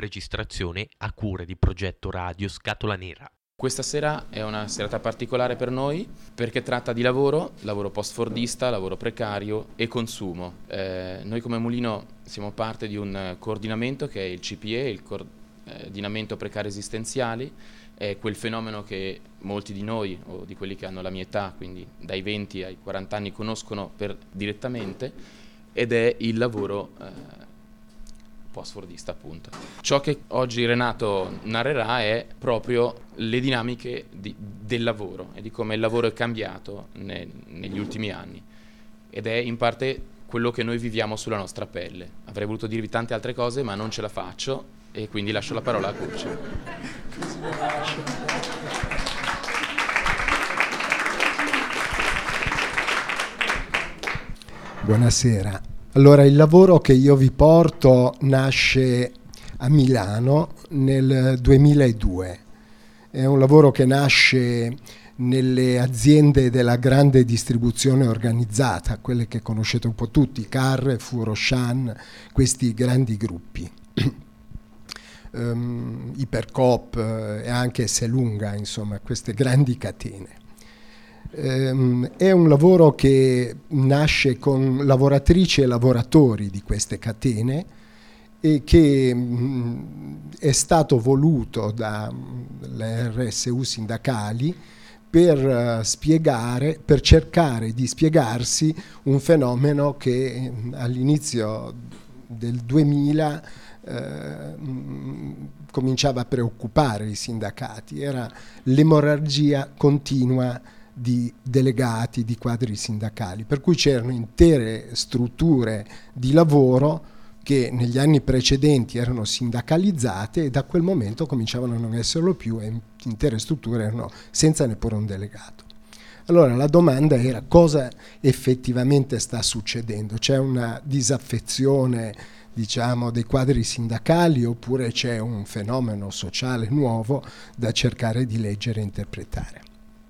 registrazione a cura di Progetto Radio Scatola Nera. Questa sera è una serata particolare per noi perché tratta di lavoro post-fordista, lavoro precario e consumo. Noi come Mulino siamo parte di un coordinamento che è il CPE, il coordinamento precari esistenziali, è quel fenomeno che molti di noi o di quelli che hanno la mia età, quindi dai 20 ai 40 anni, conoscono direttamente, ed è il lavoro post-fordista, appunto. Ciò che oggi Renato narrerà è proprio le dinamiche del lavoro e di come il lavoro è cambiato negli ultimi anni, ed è in parte quello che noi viviamo sulla nostra pelle. Avrei voluto dirvi tante altre cose, ma non ce la faccio e quindi lascio la parola a Curci. Buonasera. Allora, il lavoro che io vi porto nasce a Milano nel 2002. È un lavoro che nasce nelle aziende della grande distribuzione organizzata, quelle che conoscete un po' tutti, Carrefour, Auchan, questi grandi gruppi. Ipercoop e anche Esselunga, insomma, queste grandi catene. È un lavoro che nasce con lavoratrici e lavoratori di queste catene e che è stato voluto dalle RSU sindacali per cercare di spiegarsi un fenomeno che all'inizio del 2000 cominciava a preoccupare i sindacati. Era l'emorragia continua di delegati, di quadri sindacali, per cui c'erano intere strutture di lavoro che negli anni precedenti erano sindacalizzate e da quel momento cominciavano a non esserlo più e intere strutture erano senza neppure un delegato. Allora la domanda era: cosa effettivamente sta succedendo? C'è una disaffezione, diciamo, dei quadri sindacali, oppure c'è un fenomeno sociale nuovo da cercare di leggere e interpretare?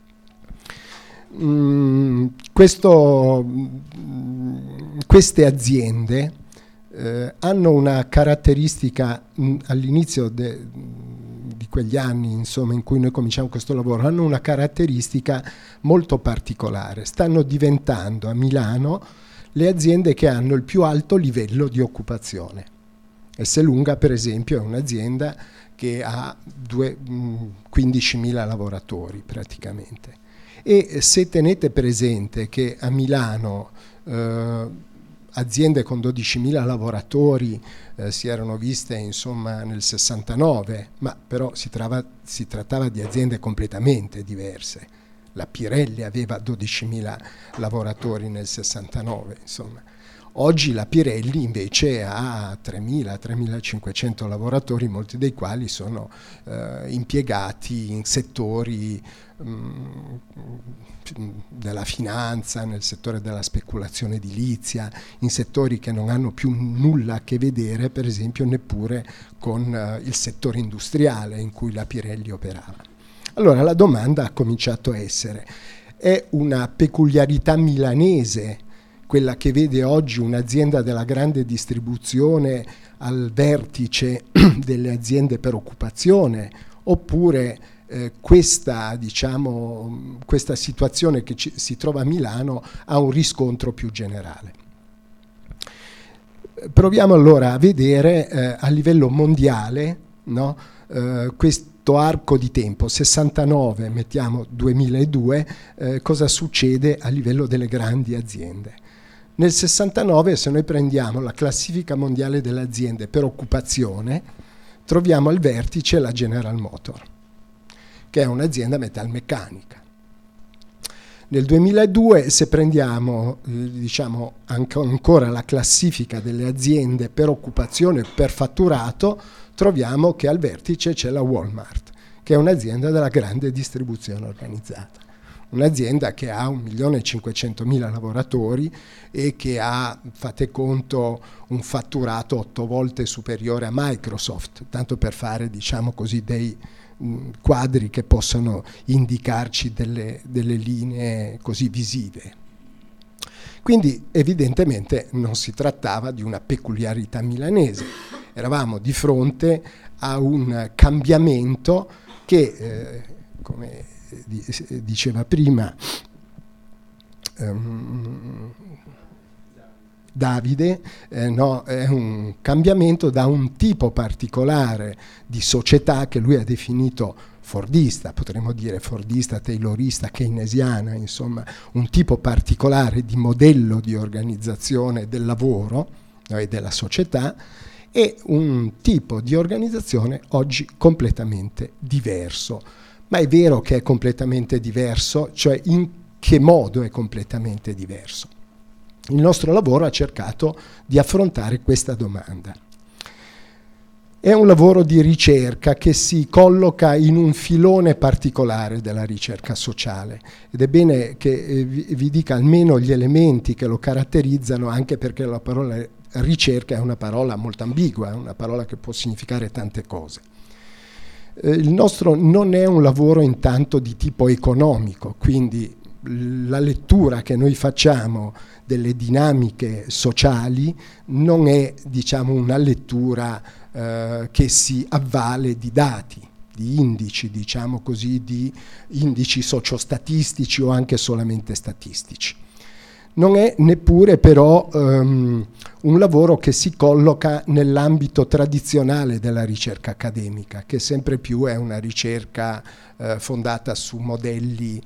Queste aziende hanno una caratteristica all'inizio di quegli anni, insomma, in cui noi cominciamo questo lavoro, hanno una caratteristica molto particolare. Stanno diventando a Milano le aziende che hanno il più alto livello di occupazione. Esselunga, per esempio, è un'azienda che ha 15.000 lavoratori praticamente. E se tenete presente che a Milano aziende con 12.000 lavoratori si erano viste, insomma, nel 69, ma però si trattava di aziende completamente diverse. La Pirelli aveva 12.000 lavoratori nel 69, insomma. Oggi la Pirelli invece ha 3.000-3.500 lavoratori, molti dei quali sono impiegati in settori della finanza, nel settore della speculazione edilizia, in settori che non hanno più nulla a che vedere, per esempio, neppure con il settore industriale in cui la Pirelli operava. Allora la domanda ha cominciato a essere: è una peculiarità milanese quella che vede oggi un'azienda della grande distribuzione al vertice delle aziende per occupazione, oppure questa situazione che si trova a Milano ha un riscontro più generale? Proviamo allora a vedere a livello mondiale, no, questo arco di tempo, 69, mettiamo 2002, cosa succede a livello delle grandi aziende. Nel 69, se noi prendiamo la classifica mondiale delle aziende per occupazione, troviamo al vertice la General Motors, che è un'azienda metalmeccanica. Nel 2002, se prendiamo ancora la classifica delle aziende per occupazione, per fatturato, troviamo che al vertice c'è la Walmart, che è un'azienda della grande distribuzione organizzata. Un'azienda che ha 1.500.000 lavoratori e che ha, fate conto, un fatturato 8 volte superiore a Microsoft, tanto per fare, diciamo così, dei quadri che possono indicarci delle linee così visive. Quindi evidentemente non si trattava di una peculiarità milanese, eravamo di fronte a un cambiamento che, come diceva prima Davide, no, è un cambiamento da un tipo particolare di società che lui ha definito fordista, potremmo dire fordista, taylorista, keynesiana, insomma un tipo particolare di modello di organizzazione del lavoro, no, e della società, e un tipo di organizzazione oggi completamente diverso. Ma è vero che è completamente diverso, cioè in che modo è completamente diverso? Il nostro lavoro ha cercato di affrontare questa domanda. È un lavoro di ricerca che si colloca in un filone particolare della ricerca sociale ed è bene che vi dica almeno gli elementi che lo caratterizzano, anche perché la parola ricerca è una parola molto ambigua, è una parola che può significare tante cose. Il nostro non è un lavoro intanto di tipo economico, quindi la lettura che noi facciamo delle dinamiche sociali non è, diciamo, una lettura che si avvale di dati, di indici, diciamo così, di indici sociostatistici o anche solamente statistici. Non è neppure però un lavoro che si colloca nell'ambito tradizionale della ricerca accademica, che sempre più è una ricerca fondata su modelli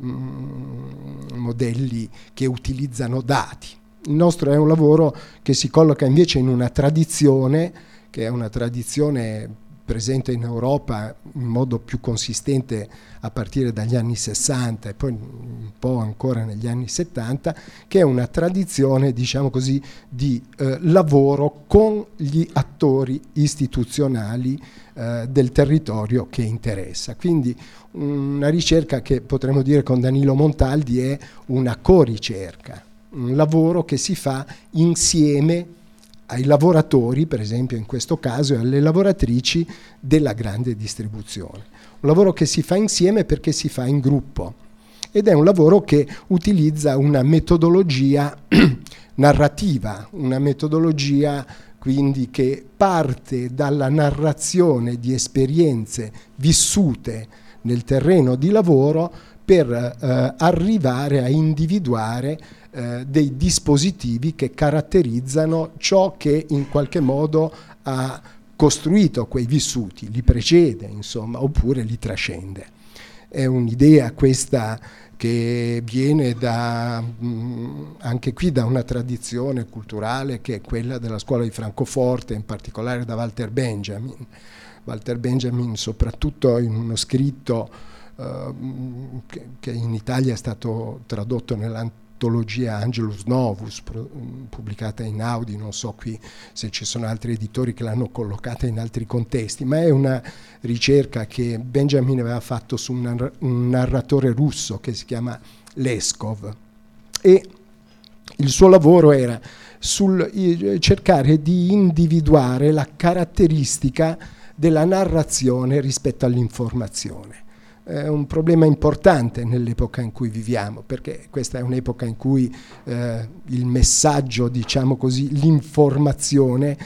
che utilizzano dati. Il nostro è un lavoro che si colloca invece in una tradizione, che è una tradizione presente in Europa in modo più consistente a partire dagli anni 60 e poi un po' ancora negli anni 70, che è una tradizione, diciamo così, di lavoro con gli attori istituzionali del territorio che interessa. Quindi una ricerca che potremmo dire con Danilo Montaldi è una co-ricerca, un lavoro che si fa insieme ai lavoratori, per esempio in questo caso, e alle lavoratrici della grande distribuzione. Un lavoro che si fa insieme perché si fa in gruppo ed è un lavoro che utilizza una metodologia narrativa, una metodologia quindi che parte dalla narrazione di esperienze vissute nel terreno di lavoro per arrivare a individuare dei dispositivi che caratterizzano ciò che in qualche modo ha costruito quei vissuti, li precede, insomma, oppure li trascende. È un'idea questa che viene anche qui da una tradizione culturale che è quella della scuola di Francoforte, in particolare da Walter Benjamin. Walter Benjamin, soprattutto in uno scritto che in Italia è stato tradotto nell'antologia Angelus Novus, pubblicata in Audi, non so qui se ci sono altri editori che l'hanno collocata in altri contesti, ma è una ricerca che Benjamin aveva fatto su un narratore russo che si chiama Leskov, e il suo lavoro era sul cercare di individuare la caratteristica della narrazione rispetto all'informazione. È un problema importante nell'epoca in cui viviamo, perché questa è un'epoca in cui il messaggio, diciamo così, l'informazione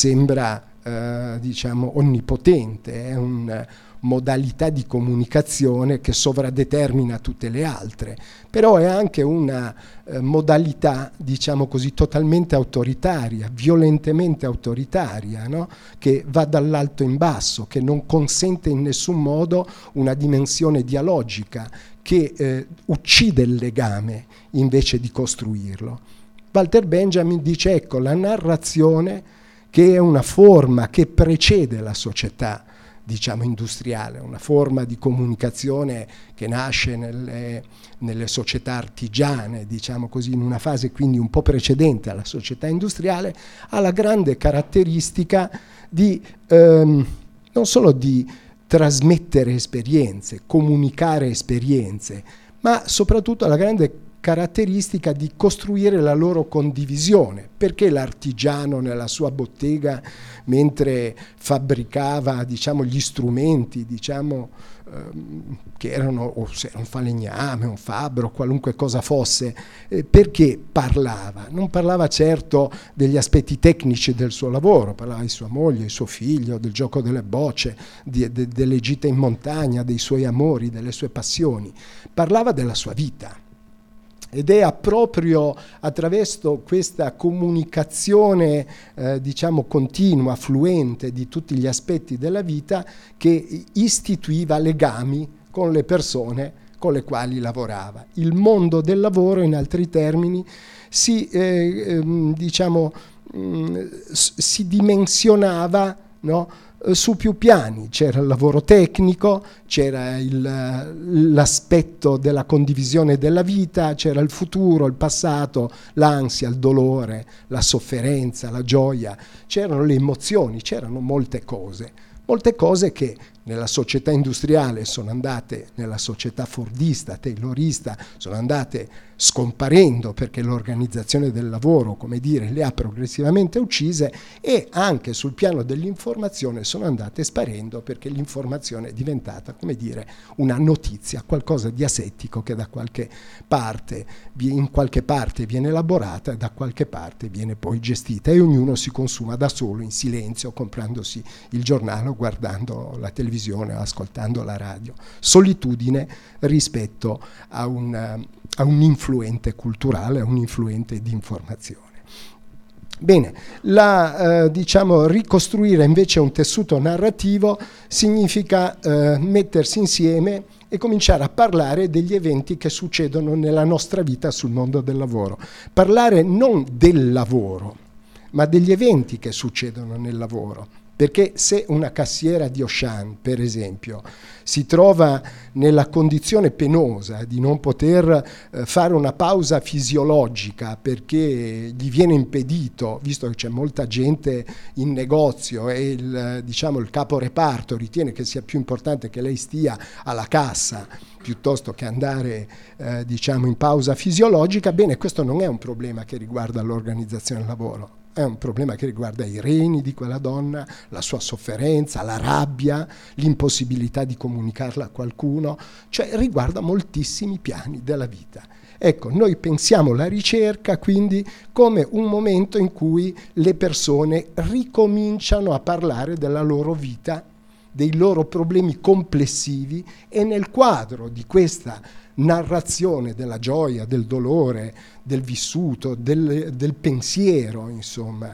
sembra diciamo onnipotente, è una modalità di comunicazione che sovradetermina tutte le altre, però è anche una modalità, diciamo così, totalmente autoritaria, violentemente autoritaria, no? Che va dall'alto in basso, che non consente in nessun modo una dimensione dialogica, che uccide il legame invece di costruirlo. Walter Benjamin dice, ecco, la narrazione, che è una forma che precede la società, diciamo, industriale, una forma di comunicazione che nasce nelle società artigiane, diciamo così, in una fase quindi un po' precedente alla società industriale, ha la grande caratteristica di non solo di trasmettere esperienze, comunicare esperienze, ma soprattutto la grande caratteristica di costruire la loro condivisione. Perché l'artigiano nella sua bottega, mentre fabbricava, diciamo, gli strumenti, diciamo, che erano, o se era un falegname, un fabbro, qualunque cosa fosse, perché parlava? Non parlava certo degli aspetti tecnici del suo lavoro, parlava di sua moglie, di suo figlio, del gioco delle bocce, delle gite in montagna, dei suoi amori, delle sue passioni, parlava della sua vita. Ed è proprio attraverso questa comunicazione diciamo continua, fluente di tutti gli aspetti della vita, che istituiva legami con le persone con le quali lavorava. Il mondo del lavoro, in altri termini, si dimensionava, no? Su più piani. C'era il lavoro tecnico, c'era l'aspetto della condivisione della vita, c'era il futuro, il passato, l'ansia, il dolore, la sofferenza, la gioia, c'erano le emozioni, c'erano molte cose che nella società industriale sono andate, nella società fordista, taylorista, sono andate scomparendo perché l'organizzazione del lavoro, come dire, le ha progressivamente uccise, e anche sul piano dell'informazione sono andate sparendo perché l'informazione è diventata, come dire, una notizia, qualcosa di asettico che da qualche parte, in qualche parte viene elaborata e da qualche parte viene poi gestita, e ognuno si consuma da solo in silenzio, comprandosi il giornale, guardando la televisione, ascoltando la radio. Solitudine rispetto a un influente culturale, a un influente di informazione. Bene, ricostruire invece un tessuto narrativo significa mettersi insieme e cominciare a parlare degli eventi che succedono nella nostra vita sul mondo del lavoro. Parlare non del lavoro, ma degli eventi che succedono nel lavoro. Perché se una cassiera di Auchan, per esempio, si trova nella condizione penosa di non poter fare una pausa fisiologica perché gli viene impedito, visto che c'è molta gente in negozio e il capo reparto ritiene che sia più importante che lei stia alla cassa piuttosto che andare in pausa fisiologica, bene, questo non è un problema che riguarda l'organizzazione del lavoro. È un problema che riguarda i reni di quella donna, la sua sofferenza, la rabbia, l'impossibilità di comunicarla a qualcuno, cioè riguarda moltissimi piani della vita. Ecco, noi pensiamo la ricerca quindi come un momento in cui le persone ricominciano a parlare della loro vita, dei loro problemi complessivi, e nel quadro di questa narrazione della gioia, del dolore, del vissuto, del pensiero, insomma,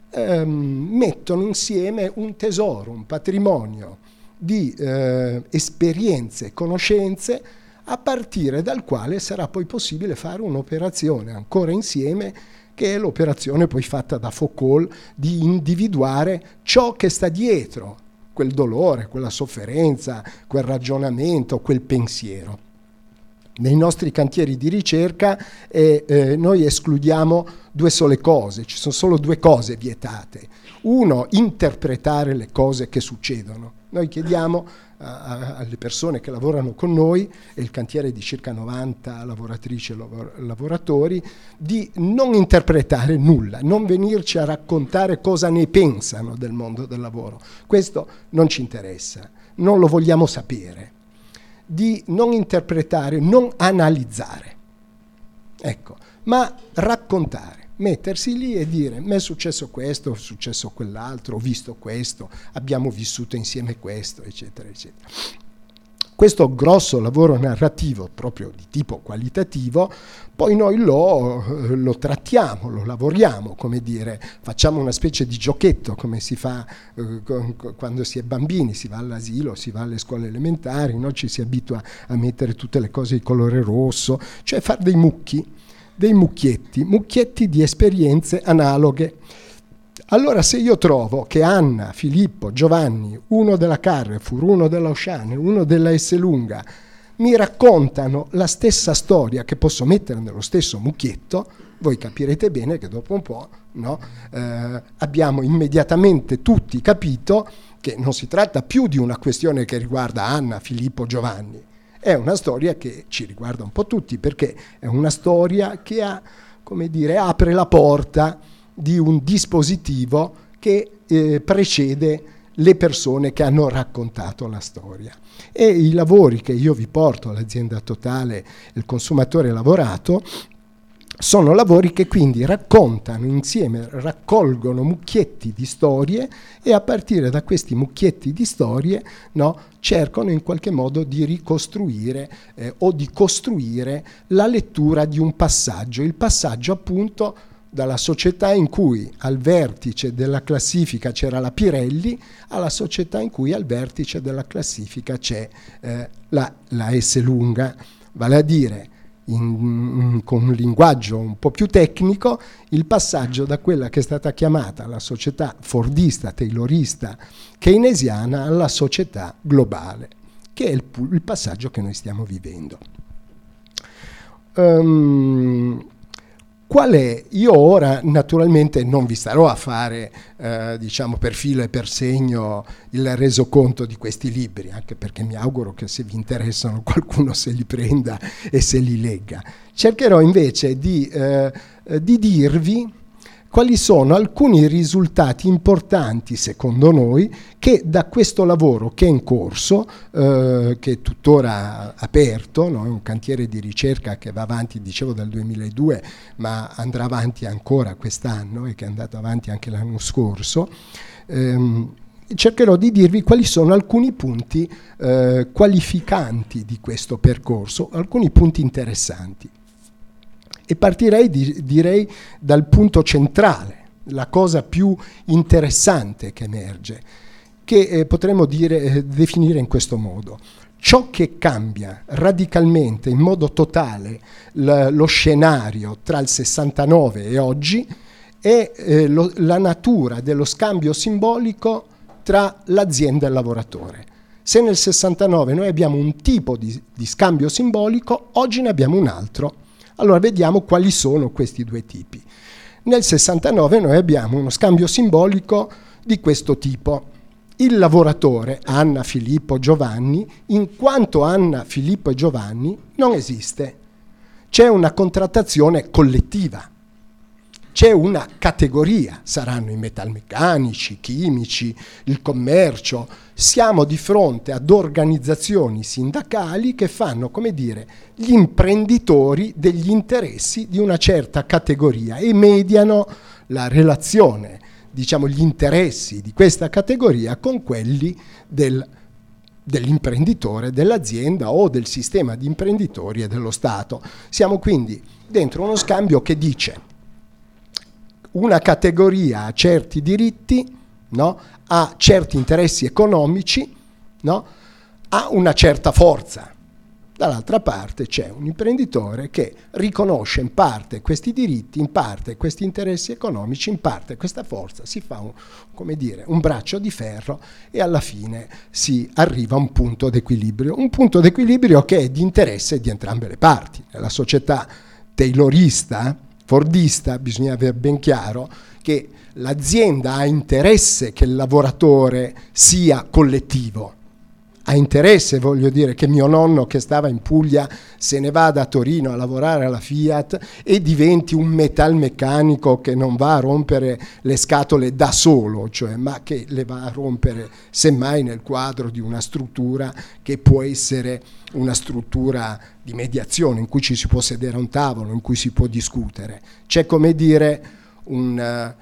mettono insieme un tesoro, un patrimonio di esperienze e conoscenze, a partire dal quale sarà poi possibile fare un'operazione ancora insieme, che è l'operazione poi fatta da Foucault di individuare ciò che sta dietro quel dolore, quella sofferenza, quel ragionamento, quel pensiero. Nei nostri cantieri di ricerca noi escludiamo due sole cose, ci sono solo due cose vietate. Uno, interpretare le cose che succedono. Noi chiediamo alle persone che lavorano con noi, e il cantiere è di circa 90 lavoratrici e lavoratori, di non interpretare nulla, non venirci a raccontare cosa ne pensano del mondo del lavoro. Questo non ci interessa, non lo vogliamo sapere. Di non interpretare, non analizzare, ecco, ma raccontare, mettersi lì e dire: mi è successo questo, è successo quell'altro, ho visto questo, abbiamo vissuto insieme questo, eccetera, eccetera. Questo grosso lavoro narrativo, proprio di tipo qualitativo, poi noi lo trattiamo, lo lavoriamo, come dire, facciamo una specie di giochetto, come si fa quando si è bambini, si va all'asilo, si va alle scuole elementari, no? Ci si abitua a mettere tutte le cose di colore rosso, cioè fare dei mucchietti di esperienze analoghe. Allora, se io trovo che Anna, Filippo, Giovanni, uno della Carrefour, uno della Auchan, uno della Esselunga, mi raccontano la stessa storia che posso mettere nello stesso mucchietto, voi capirete bene che dopo un po', no, abbiamo immediatamente tutti capito che non si tratta più di una questione che riguarda Anna, Filippo, Giovanni. è una storia che ci riguarda un po' tutti, perché è una storia che apre la porta di un dispositivo che precede le persone che hanno raccontato la storia. E i lavori che io vi porto all'Azienda Totale, il consumatore lavorato, sono lavori che quindi raccontano insieme, raccolgono mucchietti di storie, e a partire da questi mucchietti di storie, cercano in qualche modo di ricostruire o di costruire la lettura di un passaggio, il passaggio appunto dalla società in cui al vertice della classifica c'era la Pirelli alla società in cui al vertice della classifica c'è la S lunga, vale a dire con un linguaggio un po' più tecnico, il passaggio da quella che è stata chiamata la società fordista, taylorista, keynesiana alla società globale, che è il passaggio che noi stiamo vivendo. Qual è? Io ora naturalmente non vi starò a fare per filo e per segno il resoconto di questi libri, anche perché mi auguro che, se vi interessano, qualcuno se li prenda e se li legga. Cercherò invece di dirvi quali sono alcuni risultati importanti, secondo noi, che da questo lavoro che è in corso, che è tuttora aperto, è un cantiere di ricerca che va avanti, dicevo, dal 2002, ma andrà avanti ancora quest'anno, e che è andato avanti anche l'anno scorso. Cercherò di dirvi quali sono alcuni punti qualificanti di questo percorso, alcuni punti interessanti. E partirei, direi, dal punto centrale, la cosa più interessante che emerge, che potremmo definire in questo modo. Ciò che cambia radicalmente, in modo totale, lo scenario tra il 69 e oggi è la natura dello scambio simbolico tra l'azienda e il lavoratore. Se nel 69 noi abbiamo un tipo di scambio simbolico, oggi ne abbiamo un altro. Allora vediamo quali sono questi due tipi. Nel 69 noi abbiamo uno scambio simbolico di questo tipo. Il lavoratore, Anna, Filippo, Giovanni, in quanto Anna, Filippo e Giovanni, non esiste. C'è una contrattazione collettiva. C'è una categoria, saranno i metalmeccanici, i chimici, il commercio. Siamo di fronte ad organizzazioni sindacali che fanno, gli imprenditori degli interessi di una certa categoria e mediano la relazione, gli interessi di questa categoria con quelli dell'imprenditore, dell'azienda o del sistema di imprenditori e dello Stato. Siamo quindi dentro uno scambio che dice: una categoria ha certi diritti, ha certi interessi economici, ha una certa forza. Dall'altra parte c'è un imprenditore che riconosce in parte questi diritti, in parte questi interessi economici, in parte questa forza, si fa un braccio di ferro e alla fine si arriva a un punto d'equilibrio che è di interesse di entrambe le parti. Nella società taylorista, fordista, bisogna aver ben chiaro che l'azienda ha interesse che il lavoratore sia collettivo, ha interesse, che mio nonno che stava in Puglia se ne vada a Torino a lavorare alla Fiat e diventi un metalmeccanico che non va a rompere le scatole da solo, ma che le va a rompere semmai nel quadro di una struttura che può essere una struttura di mediazione in cui ci si può sedere a un tavolo, in cui si può discutere. C'è un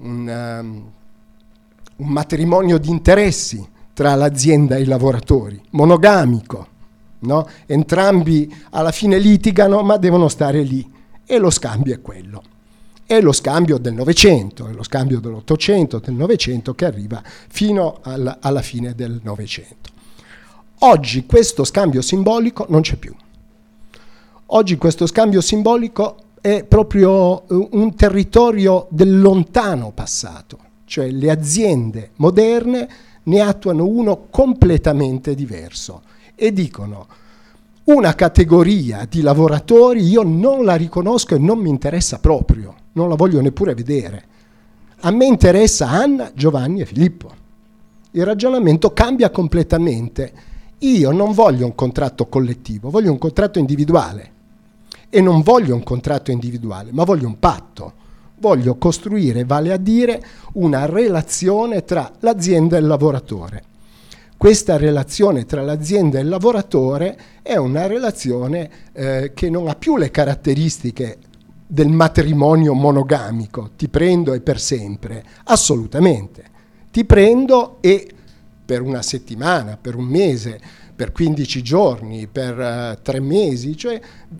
matrimonio di interessi tra l'azienda e i lavoratori, monogamico, Entrambi alla fine litigano ma devono stare lì, e lo scambio è quello. È lo scambio del Novecento, è lo scambio dell'Ottocento, del Novecento, che arriva fino alla fine del Novecento. Oggi questo scambio simbolico non c'è più. Oggi questo scambio simbolico è proprio un territorio del lontano passato, cioè le aziende moderne ne attuano uno completamente diverso e dicono: una categoria di lavoratori io non la riconosco e non mi interessa proprio, non la voglio neppure vedere. A me interessa Anna, Giovanni e Filippo. Il ragionamento cambia completamente Io non voglio un contratto collettivo, voglio un contratto individuale. E non voglio un contratto individuale, ma voglio un patto. Voglio costruire, vale a dire, una relazione tra l'azienda e il lavoratore. Questa relazione tra l'azienda e il lavoratore è una relazione che non ha più le caratteristiche del matrimonio monogamico, ti prendo e per sempre, assolutamente. Ti prendo e per una settimana, per un mese, per 15 giorni, per 3 mesi, cioè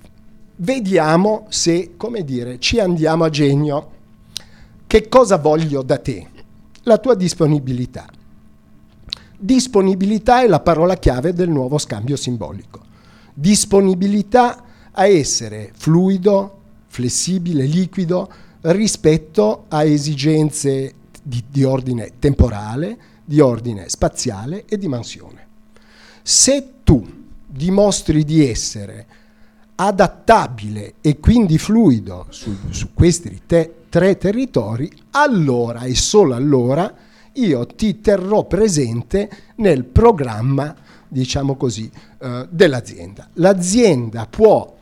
vediamo se, come dire, ci andiamo a genio. Che cosa voglio da te? La tua disponibilità. Disponibilità è la parola chiave del nuovo scambio simbolico. Disponibilità a essere fluido, flessibile, liquido rispetto a esigenze di ordine temporale, di ordine spaziale e di mansione. Se tu dimostri di essere adattabile e quindi fluido su questi 3 territori, allora e solo allora io ti terrò presente nel programma, diciamo così, dell'azienda. L'azienda può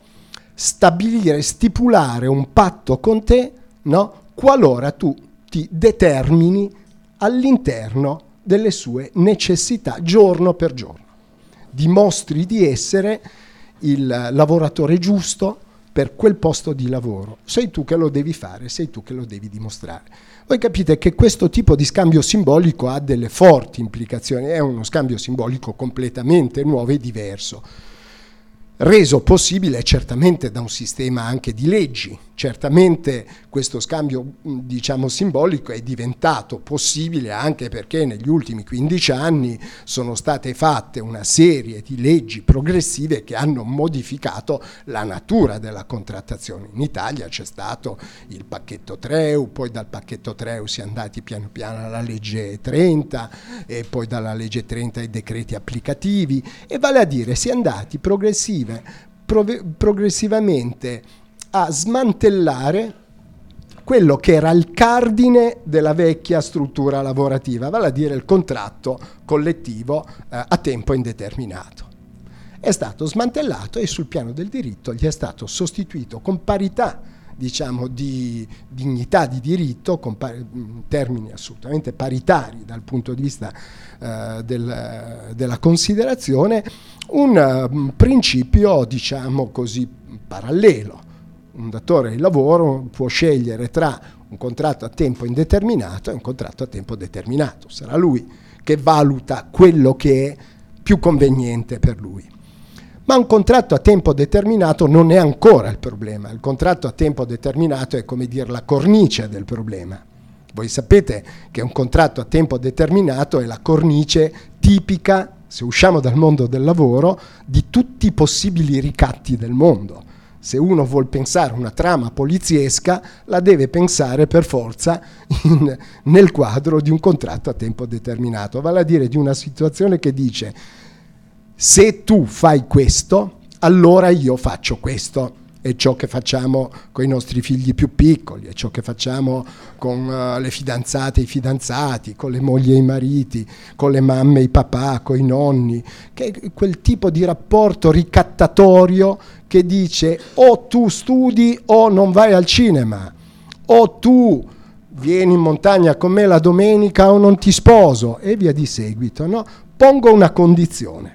stipulare un patto con te, no? Qualora tu ti determini all'interno delle sue necessità giorno per giorno. Dimostri di essere il lavoratore giusto per quel posto di lavoro. Sei tu che lo devi fare, sei tu che lo devi dimostrare. Voi capite che questo tipo di scambio simbolico ha delle forti implicazioni, è uno scambio simbolico completamente nuovo e diverso, reso possibile certamente da un sistema anche di leggi. Certamente questo scambio, diciamo, simbolico è diventato possibile anche perché negli ultimi 15 anni sono state fatte una serie di leggi progressive che hanno modificato la natura della contrattazione. In Italia c'è stato il pacchetto Treu, poi dal pacchetto Treu si è andati piano piano alla legge 30 e poi dalla legge 30 ai decreti applicativi, e vale a dire si è andati progressivamente a smantellare quello che era il cardine della vecchia struttura lavorativa, vale a dire il contratto collettivo a tempo indeterminato. È stato smantellato e sul piano del diritto gli è stato sostituito con parità, diciamo, di dignità di diritto, con termini assolutamente paritari dal punto di vista della considerazione, un principio, diciamo così, parallelo. Un datore di lavoro può scegliere tra un contratto a tempo indeterminato e un contratto a tempo determinato. Sarà lui che valuta quello che è più conveniente per lui. Ma un contratto a tempo determinato non è ancora il problema. Il contratto a tempo determinato è, come dire, la cornice del problema. Voi sapete che un contratto a tempo determinato è la cornice tipica, se usciamo dal mondo del lavoro, di tutti i possibili ricatti del mondo. Se uno vuol pensare una trama poliziesca, la deve pensare per forza nel quadro di un contratto a tempo determinato, vale a dire di una situazione che dice: se tu fai questo, allora io faccio questo. È ciò che facciamo con i nostri figli più piccoli, è ciò che facciamo con le fidanzate e i fidanzati, con le mogli e i mariti, con le mamme e i papà, con i nonni, che è quel tipo di rapporto ricattatorio che dice: o tu studi o non vai al cinema, o tu vieni in montagna con me la domenica o non ti sposo, e via di seguito, no? Pongo una condizione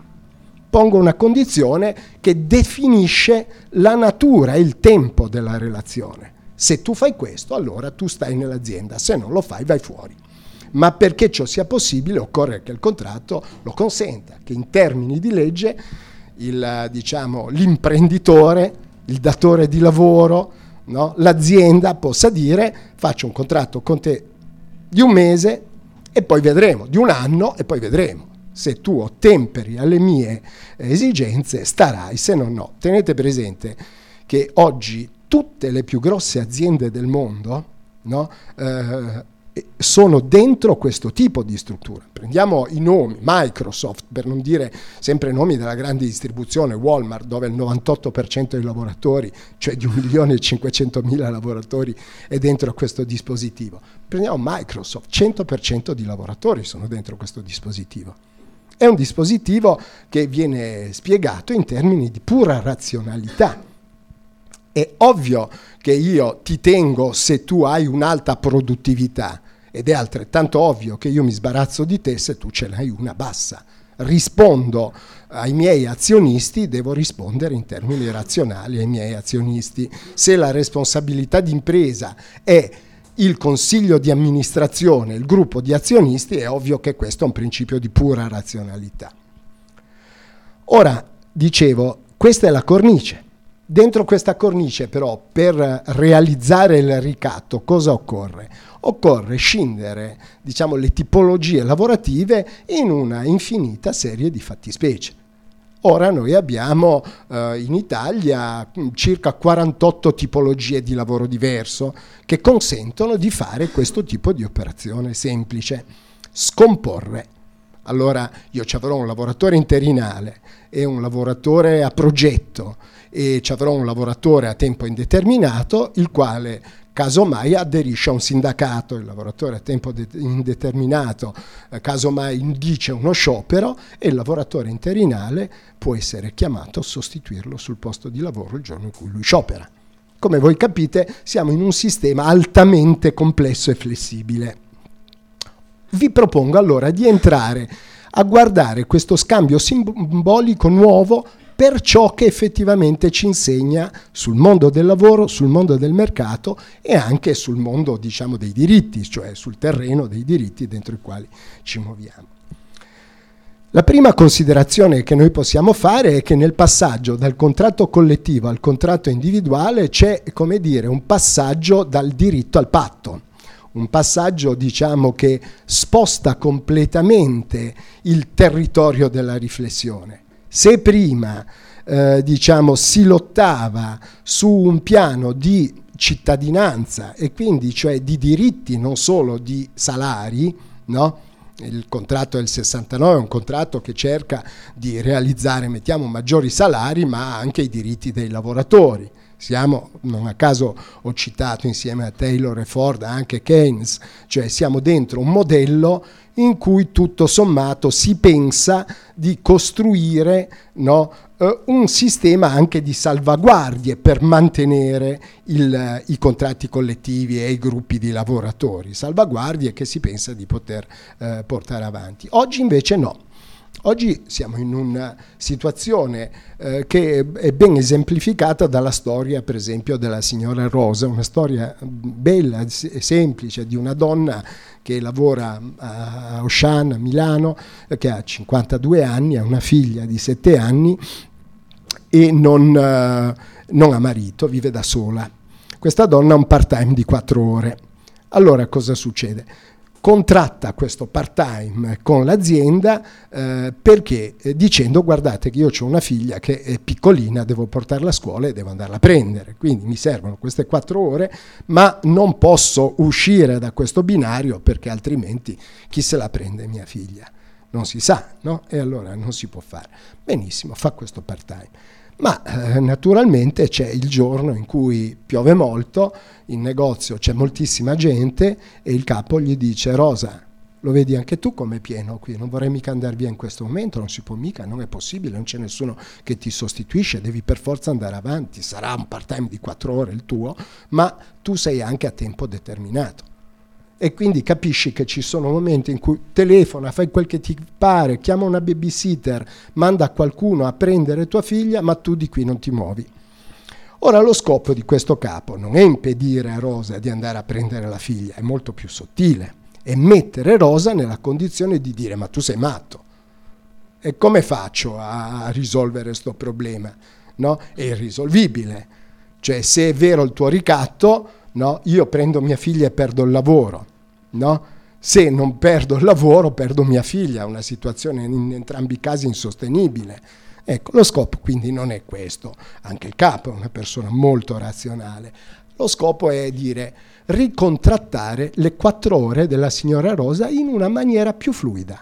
che definisce la natura e il tempo della relazione. Se tu fai questo, allora tu stai nell'azienda, se non lo fai vai fuori. Ma perché ciò sia possibile occorre che il contratto lo consenta, che in termini di legge l'imprenditore, il datore di lavoro, no? L'azienda possa dire: faccio un contratto con te di un mese e poi vedremo, di un anno e poi vedremo. Se tu ottemperi alle mie esigenze starai, se no no. Tenete presente che oggi tutte le più grosse aziende del mondo, no, sono dentro questo tipo di struttura. Prendiamo i nomi: Microsoft, per non dire sempre nomi della grande distribuzione, Walmart, dove il 98% dei lavoratori, cioè di 1.500.000 lavoratori, è dentro questo dispositivo. Prendiamo Microsoft, 100% di lavoratori sono dentro questo dispositivo. È un dispositivo che viene spiegato in termini di pura razionalità. È ovvio che io ti tengo se tu hai un'alta produttività, ed è altrettanto ovvio che io mi sbarazzo di te se tu ce l'hai una bassa. Rispondo ai miei azionisti, devo rispondere in termini razionali ai miei azionisti. Se la responsabilità d'impresa è il consiglio di amministrazione, il gruppo di azionisti, è ovvio che questo è un principio di pura razionalità. Ora, dicevo, questa è la cornice. Dentro questa cornice, però, per realizzare il ricatto, cosa occorre? Occorre scindere, diciamo, le tipologie lavorative in una infinita serie di fattispecie. Ora noi abbiamo in Italia circa 48 tipologie di lavoro diverso che consentono di fare questo tipo di operazione semplice. Scomporre. Allora io ci avrò un lavoratore interinale e un lavoratore a progetto e ci avrò un lavoratore a tempo indeterminato, il quale casomai aderisce a un sindacato, il lavoratore a tempo indeterminato casomai dice uno sciopero e il lavoratore interinale può essere chiamato a sostituirlo sul posto di lavoro il giorno in cui lui sciopera. Come voi capite, siamo in un sistema altamente complesso e flessibile. Vi propongo allora di entrare a guardare questo scambio simbolico nuovo per ciò che effettivamente ci insegna sul mondo del lavoro, sul mondo del mercato e anche sul mondo, diciamo, dei diritti, cioè sul terreno dei diritti dentro i quali ci muoviamo. La prima considerazione che noi possiamo fare è che nel passaggio dal contratto collettivo al contratto individuale c'è, come dire, un passaggio dal diritto al patto. Un passaggio, diciamo, che sposta completamente il territorio della riflessione. Se prima diciamo, si lottava su un piano di cittadinanza e quindi cioè di diritti, non solo di salari, no? Il contratto del 69 è un contratto che cerca di realizzare, mettiamo, maggiori salari, ma anche i diritti dei lavoratori. Siamo, non a caso ho citato insieme a Taylor e Ford anche Keynes, cioè siamo dentro un modello in cui tutto sommato si pensa di costruire, no, un sistema anche di salvaguardie per mantenere i contratti collettivi e i gruppi di lavoratori, salvaguardie che si pensa di poter portare avanti. Oggi invece no. Oggi siamo in una situazione che è ben esemplificata dalla storia, per esempio, della signora Rosa, una storia bella e semplice di una donna che lavora a Auchan, a Milano, che ha 52 anni, ha una figlia di 7 anni e non ha marito, vive da sola. Questa donna ha un part-time di 4 ore. Allora cosa succede? Contratta questo part-time con l'azienda perché dicendo: guardate che io ho una figlia che è piccolina, devo portarla a scuola e devo andarla a prendere, quindi mi servono queste 4 ore, ma non posso uscire da questo binario perché altrimenti chi se la prende mia figlia? Non si sa, no? E allora non si può fare. Benissimo, fa questo part-time. Ma naturalmente c'è il giorno in cui piove molto, in negozio c'è moltissima gente e il capo gli dice: Rosa, lo vedi anche tu com'è pieno qui, non vorrei mica andare via in questo momento, non si può mica, non è possibile, non c'è nessuno che ti sostituisce, devi per forza andare avanti, sarà un part-time di 4 ore il tuo, ma tu sei anche a tempo determinato. E quindi capisci che ci sono momenti in cui telefona, fai quel che ti pare, chiama una babysitter, manda qualcuno a prendere tua figlia, ma tu di qui non ti muovi. Ora lo scopo di questo capo non è impedire a Rosa di andare a prendere la figlia, è molto più sottile, è mettere Rosa nella condizione di dire: ma tu sei matto, e come faccio a risolvere questo problema? No? È irrisolvibile, cioè se è vero il tuo ricatto, no? Io prendo mia figlia e perdo il lavoro, no? Se non perdo il lavoro perdo mia figlia, una situazione in entrambi i casi insostenibile. Ecco, lo scopo quindi non è questo, anche il capo è una persona molto razionale. Lo scopo è dire: ricontrattare le 4 ore della signora Rosa in una maniera più fluida.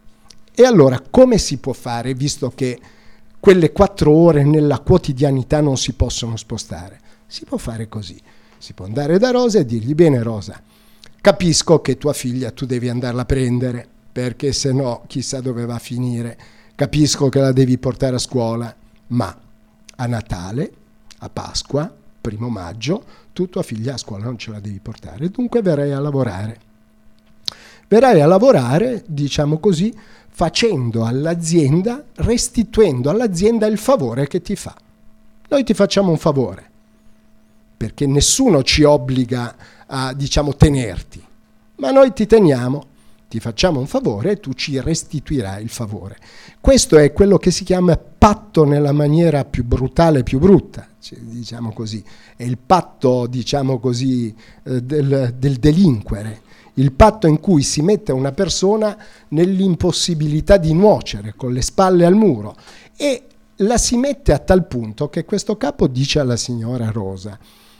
E allora come si può fare, visto che quelle 4 ore nella quotidianità non si possono spostare? Si può fare così. Si può andare da Rosa e dirgli: bene Rosa, capisco che tua figlia tu devi andarla a prendere, perché se no chissà dove va a finire. Capisco che la devi portare a scuola, ma a Natale, a Pasqua, 1° maggio, tu tua figlia a scuola non ce la devi portare, dunque verrai a lavorare. Verrai a lavorare, diciamo così, facendo all'azienda, restituendo all'azienda il favore che ti fa. Noi ti facciamo un favore, perché nessuno ci obbliga a, diciamo, tenerti, ma noi ti teniamo, ti facciamo un favore e tu ci restituirai il favore. Questo è quello che si chiama patto nella maniera più brutale e più brutta, diciamo così. È il patto, diciamo così, del delinquere, il patto in cui si mette una persona nell'impossibilità di nuocere, con le spalle al muro, e la si mette a tal punto che questo capo dice alla signora Rosa: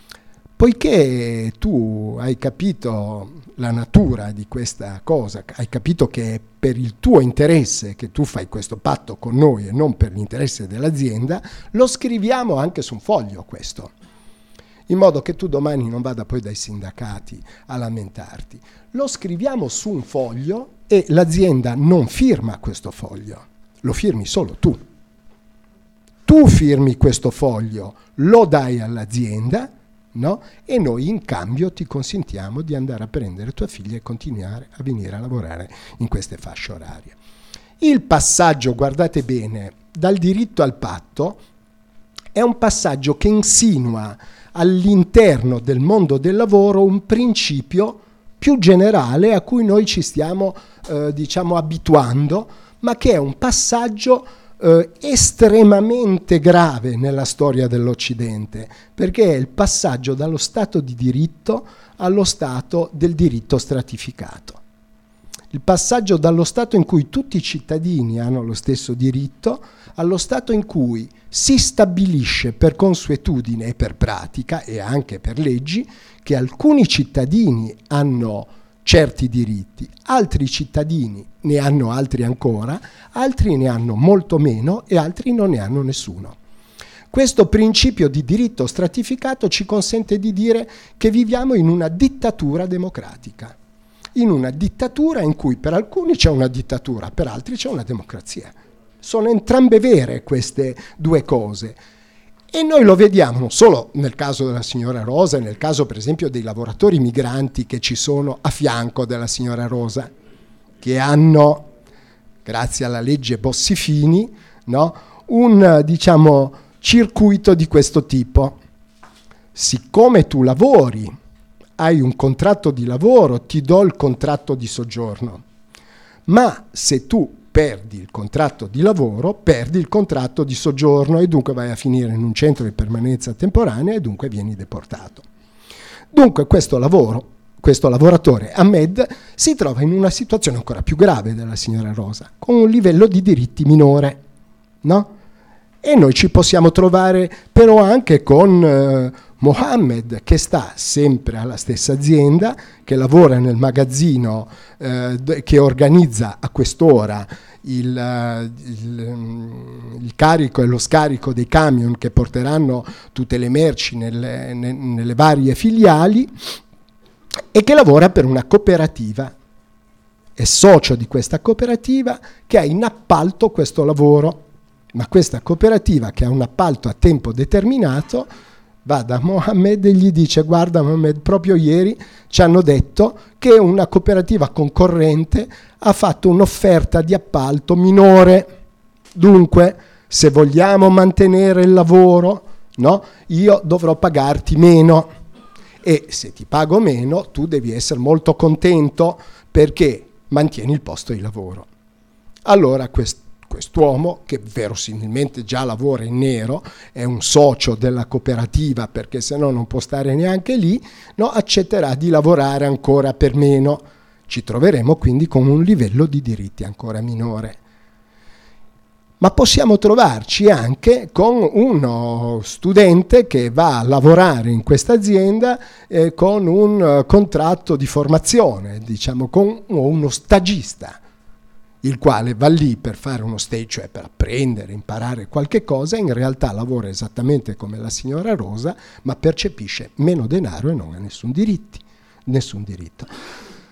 poiché tu hai capito la natura di questa cosa, hai capito che è per il tuo interesse che tu fai questo patto con noi e non per l'interesse dell'azienda, lo scriviamo anche su un foglio questo, in modo che tu domani non vada poi dai sindacati a lamentarti. Lo scriviamo su un foglio e l'azienda non firma questo foglio, lo firmi solo tu. Tu firmi questo foglio, lo dai all'azienda, no? E noi in cambio ti consentiamo di andare a prendere tua figlia e continuare a venire a lavorare in queste fasce orarie. Il passaggio, guardate bene, dal diritto al patto è un passaggio che insinua all'interno del mondo del lavoro un principio più generale a cui noi ci stiamo diciamo abituando, ma che è un passaggio estremamente grave nella storia dell'Occidente, perché è il passaggio dallo stato di diritto allo stato del diritto stratificato. Il passaggio dallo stato in cui tutti i cittadini hanno lo stesso diritto allo stato in cui si stabilisce per consuetudine e per pratica e anche per leggi che alcuni cittadini hanno certi diritti, altri cittadini ne hanno altri ancora, altri ne hanno molto meno e altri non ne hanno nessuno. Questo principio di diritto stratificato ci consente di dire che viviamo in una dittatura democratica, in una dittatura in cui per alcuni c'è una dittatura, per altri c'è una democrazia. Sono entrambe vere queste due cose. E noi lo vediamo non solo nel caso della signora Rosa, nel caso per esempio dei lavoratori migranti che ci sono a fianco della signora Rosa, che hanno, grazie alla legge Bossi-Fini, no, un diciamo circuito di questo tipo. Siccome tu lavori, hai un contratto di lavoro, ti do il contratto di soggiorno, ma se tu perdi il contratto di lavoro, perdi il contratto di soggiorno e dunque vai a finire in un centro di permanenza temporanea e dunque vieni deportato. Dunque questo lavoratore Ahmed si trova in una situazione ancora più grave della signora Rosa, con un livello di diritti minore, no? E noi ci possiamo trovare però anche con Mohammed, che sta sempre alla stessa azienda, che lavora nel magazzino che organizza a quest'ora il carico e lo scarico dei camion che porteranno tutte le merci nelle varie filiali, e che lavora per una cooperativa. È socio di questa cooperativa che ha in appalto questo lavoro, ma questa cooperativa, che ha un appalto a tempo determinato, va da Mohammed e gli dice: guarda Mohammed, proprio ieri ci hanno detto che una cooperativa concorrente ha fatto un'offerta di appalto minore, dunque se vogliamo mantenere il lavoro, no, io dovrò pagarti meno, e se ti pago meno tu devi essere molto contento perché mantieni il posto di lavoro. Allora quest'uomo, che verosimilmente già lavora in nero, è un socio della cooperativa perché se no non può stare neanche lì, no, accetterà di lavorare ancora per meno. Ci troveremo quindi con un livello di diritti ancora minore. Ma possiamo trovarci anche con uno studente che va a lavorare in questa azienda con un contratto di formazione, diciamo, con uno stagista, il quale va lì per fare uno stage, cioè per apprendere, imparare qualche cosa, in realtà lavora esattamente come la signora Rosa, ma percepisce meno denaro e non ha nessun diritto.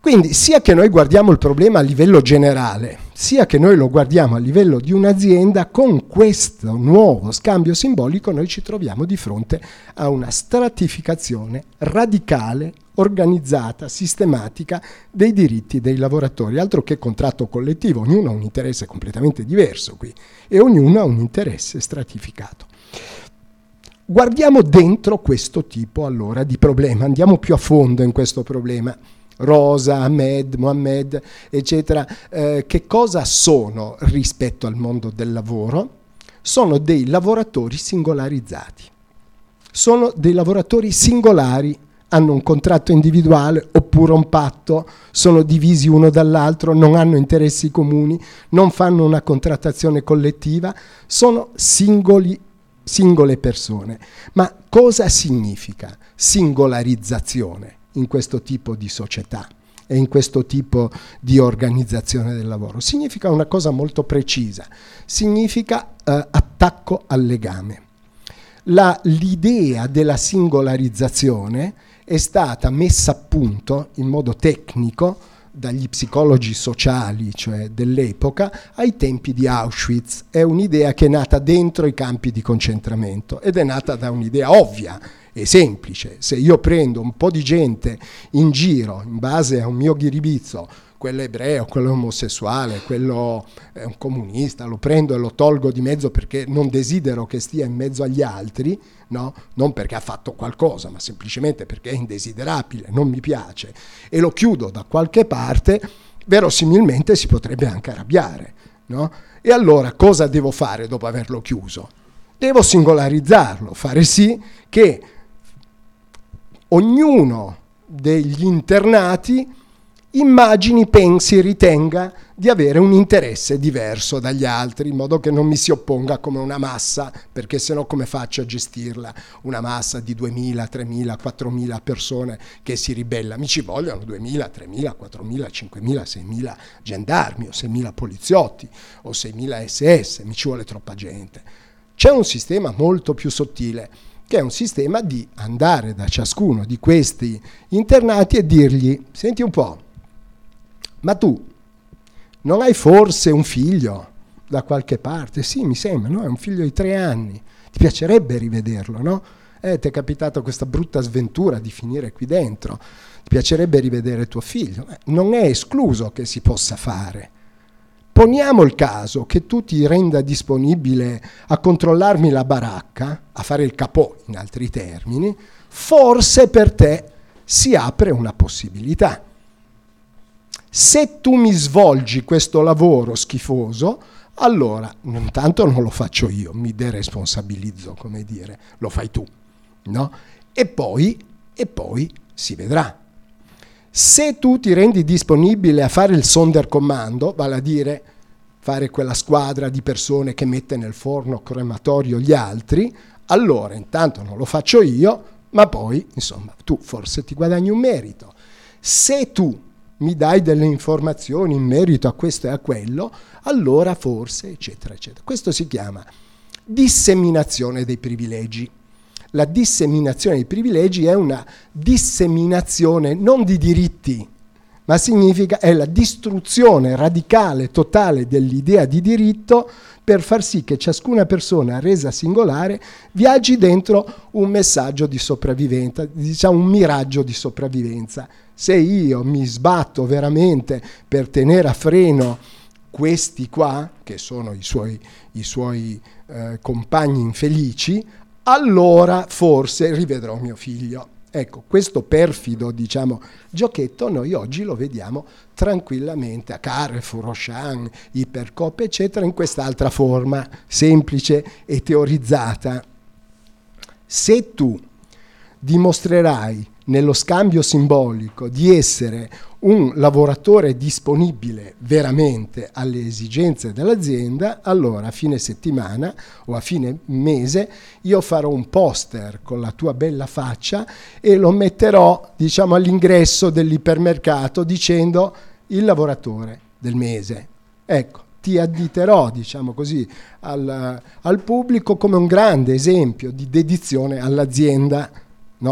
Quindi sia che noi guardiamo il problema a livello generale, sia che noi lo guardiamo a livello di un'azienda, con questo nuovo scambio simbolico noi ci troviamo di fronte a una stratificazione radicale, organizzata, sistematica dei diritti dei lavoratori, altro che contratto collettivo. Ognuno ha un interesse completamente diverso qui e ognuno ha un interesse stratificato. Guardiamo dentro questo tipo allora di problema, andiamo più a fondo in questo problema. Rosa, Ahmed, Mohammed, eccetera, che cosa sono rispetto al mondo del lavoro? Sono dei lavoratori singolarizzati, sono dei lavoratori singolari, hanno un contratto individuale oppure un patto, sono divisi uno dall'altro, non hanno interessi comuni, non fanno una contrattazione collettiva, sono singole persone. Ma cosa significa singolarizzazione in questo tipo di società e in questo tipo di organizzazione del lavoro? Significa una cosa molto precisa, significa attacco al legame. L'idea della singolarizzazione è stata messa a punto in modo tecnico dagli psicologi sociali, cioè dell'epoca, ai tempi di Auschwitz. È un'idea che è nata dentro i campi di concentramento ed è nata da un'idea ovvia e semplice. Se io prendo un po' di gente in giro in base a un mio ghiribizzo, quello ebreo, quello omosessuale, quello è un comunista, lo prendo e lo tolgo di mezzo perché non desidero che stia in mezzo agli altri, no? Non perché ha fatto qualcosa, ma semplicemente perché è indesiderabile, non mi piace, e lo chiudo da qualche parte, verosimilmente si potrebbe anche arrabbiare, no? E allora cosa devo fare dopo averlo chiuso? Devo singolarizzarlo, fare sì che ognuno degli internati immagini, pensi, ritenga di avere un interesse diverso dagli altri, in modo che non mi si opponga come una massa, perché sennò come faccio a gestirla? Una massa di 2.000, 3.000, 4.000 persone che si ribella. Mi ci vogliono 2.000, 3.000, 4.000, 5.000, 6.000 gendarmi o 6.000 poliziotti o 6.000 SS, mi ci vuole troppa gente. C'è un sistema molto più sottile, che è un sistema di andare da ciascuno di questi internati e dirgli: senti un po', ma tu non hai forse un figlio da qualche parte? Sì, mi sembra, no? È un figlio di 3 anni. Ti piacerebbe rivederlo, no? Ti è capitata questa brutta sventura di finire qui dentro. Ti piacerebbe rivedere tuo figlio? Non è escluso che si possa fare. Poniamo il caso che tu ti renda disponibile a controllarmi la baracca, a fare il capò in altri termini, forse per te si apre una possibilità. Se tu mi svolgi questo lavoro schifoso, allora intanto non lo faccio io, mi deresponsabilizzo, come dire, lo fai tu, no? E poi si vedrà. Se tu ti rendi disponibile a fare il Sonderkommando, vale a dire fare quella squadra di persone che mette nel forno crematorio gli altri, allora intanto non lo faccio io, ma poi, insomma, tu forse ti guadagni un merito. Se tu mi dai delle informazioni in merito a questo e a quello, allora forse, eccetera, eccetera. Questo si chiama disseminazione dei privilegi. La disseminazione dei privilegi è una disseminazione non di diritti, ma significa è la distruzione radicale, totale dell'idea di diritto, per far sì che ciascuna persona resa singolare viaggi dentro un messaggio di sopravvivenza, diciamo un miraggio di sopravvivenza. Se io mi sbatto veramente per tenere a freno questi qua, che sono i suoi compagni infelici, allora forse rivedrò mio figlio. Ecco, questo perfido, diciamo, giochetto noi oggi lo vediamo tranquillamente a Carrefour, Auchan, Ipercoop, eccetera, in quest'altra forma semplice e teorizzata. Se tu dimostrerai nello scambio simbolico di essere un lavoratore disponibile veramente alle esigenze dell'azienda, allora a fine settimana o a fine mese io farò un poster con la tua bella faccia e lo metterò, diciamo, all'ingresso dell'ipermercato dicendo il lavoratore del mese. Ecco, ti additerò, diciamo così, al pubblico come un grande esempio di dedizione all'azienda, no?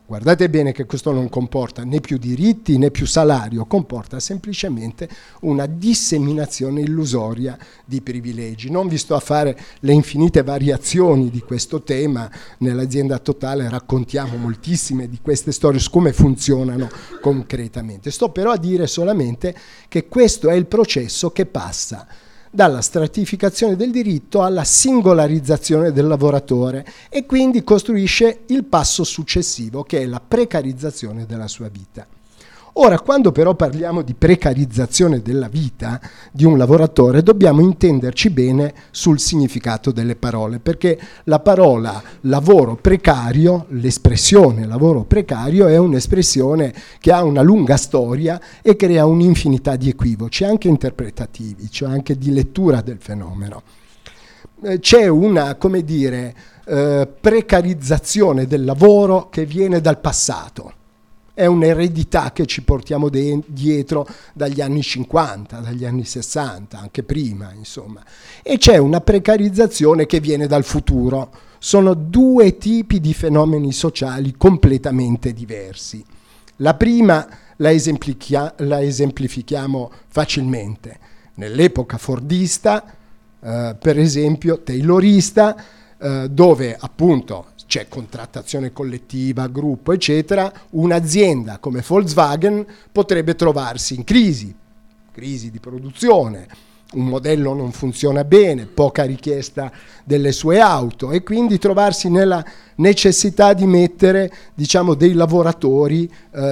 Guardate bene che questo non comporta né più diritti né più salario, comporta semplicemente una disseminazione illusoria di privilegi. Non vi sto a fare le infinite variazioni di questo tema, nell'azienda Totale raccontiamo moltissime di queste storie su come funzionano concretamente. Sto però a dire solamente che questo è il processo che passa dalla stratificazione del diritto alla singolarizzazione del lavoratore e quindi costruisce il passo successivo, che è la precarizzazione della sua vita. Ora, quando però parliamo di precarizzazione della vita di un lavoratore, dobbiamo intenderci bene sul significato delle parole, perché la parola lavoro precario, l'espressione lavoro precario, è un'espressione che ha una lunga storia e crea un'infinità di equivoci, anche interpretativi, cioè anche di lettura del fenomeno. C'è una, come dire, precarizzazione del lavoro che viene dal passato. È un'eredità che ci portiamo dietro dagli anni 50, dagli anni 60, anche prima, insomma. E c'è una precarizzazione che viene dal futuro. Sono due tipi di fenomeni sociali completamente diversi. La prima la esemplifichiamo facilmente. Nell'epoca fordista, per esempio, taylorista, dove appunto c'è contrattazione collettiva, gruppo, eccetera, un'azienda come Volkswagen potrebbe trovarsi in crisi di produzione, un modello non funziona bene, poca richiesta delle sue auto e quindi trovarsi nella necessità di mettere, diciamo, dei lavoratori,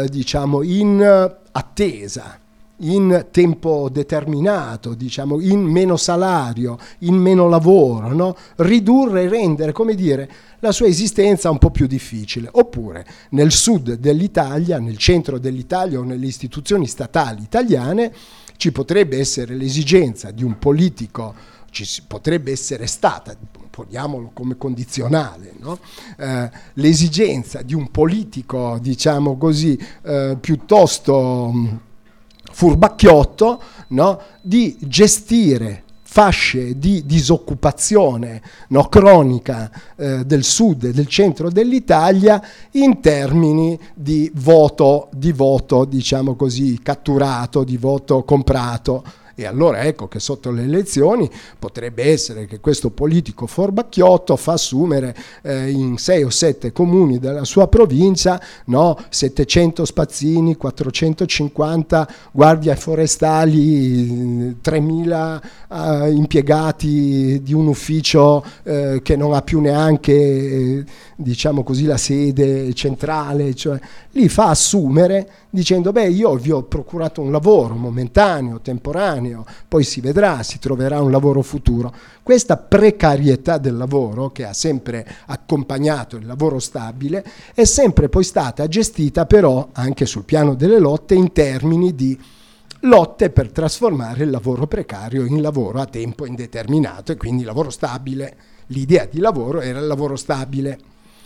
in attesa, in tempo determinato, diciamo, in meno salario, in meno lavoro, no? Ridurre e rendere, come dire, la sua esistenza un po' più difficile. Oppure nel sud dell'Italia, nel centro dell'Italia o nelle istituzioni statali italiane ci potrebbe essere l'esigenza di un politico, potrebbe essere stata, poniamolo come condizionale, no? L'esigenza di un politico, diciamo così, piuttosto furbacchiotto, no? Di gestire fasce di disoccupazione, no, cronica del sud e del centro dell'Italia in termini di voto, diciamo così, catturato, di voto comprato. E allora ecco che sotto le elezioni potrebbe essere che questo politico forbacchiotto fa assumere in 6 o 7 comuni della sua provincia, no, 700 spazzini, 450 guardie forestali, 3.000 impiegati di un ufficio che non ha più neanche diciamo così la sede centrale, cioè li fa assumere dicendo beh, io vi ho procurato un lavoro momentaneo, temporaneo, poi si vedrà, si troverà un lavoro futuro. Questa precarietà del lavoro che ha sempre accompagnato il lavoro stabile è sempre poi stata gestita però anche sul piano delle lotte in termini di lotte per trasformare il lavoro precario in lavoro a tempo indeterminato e quindi lavoro stabile. L'idea di lavoro era il lavoro stabile.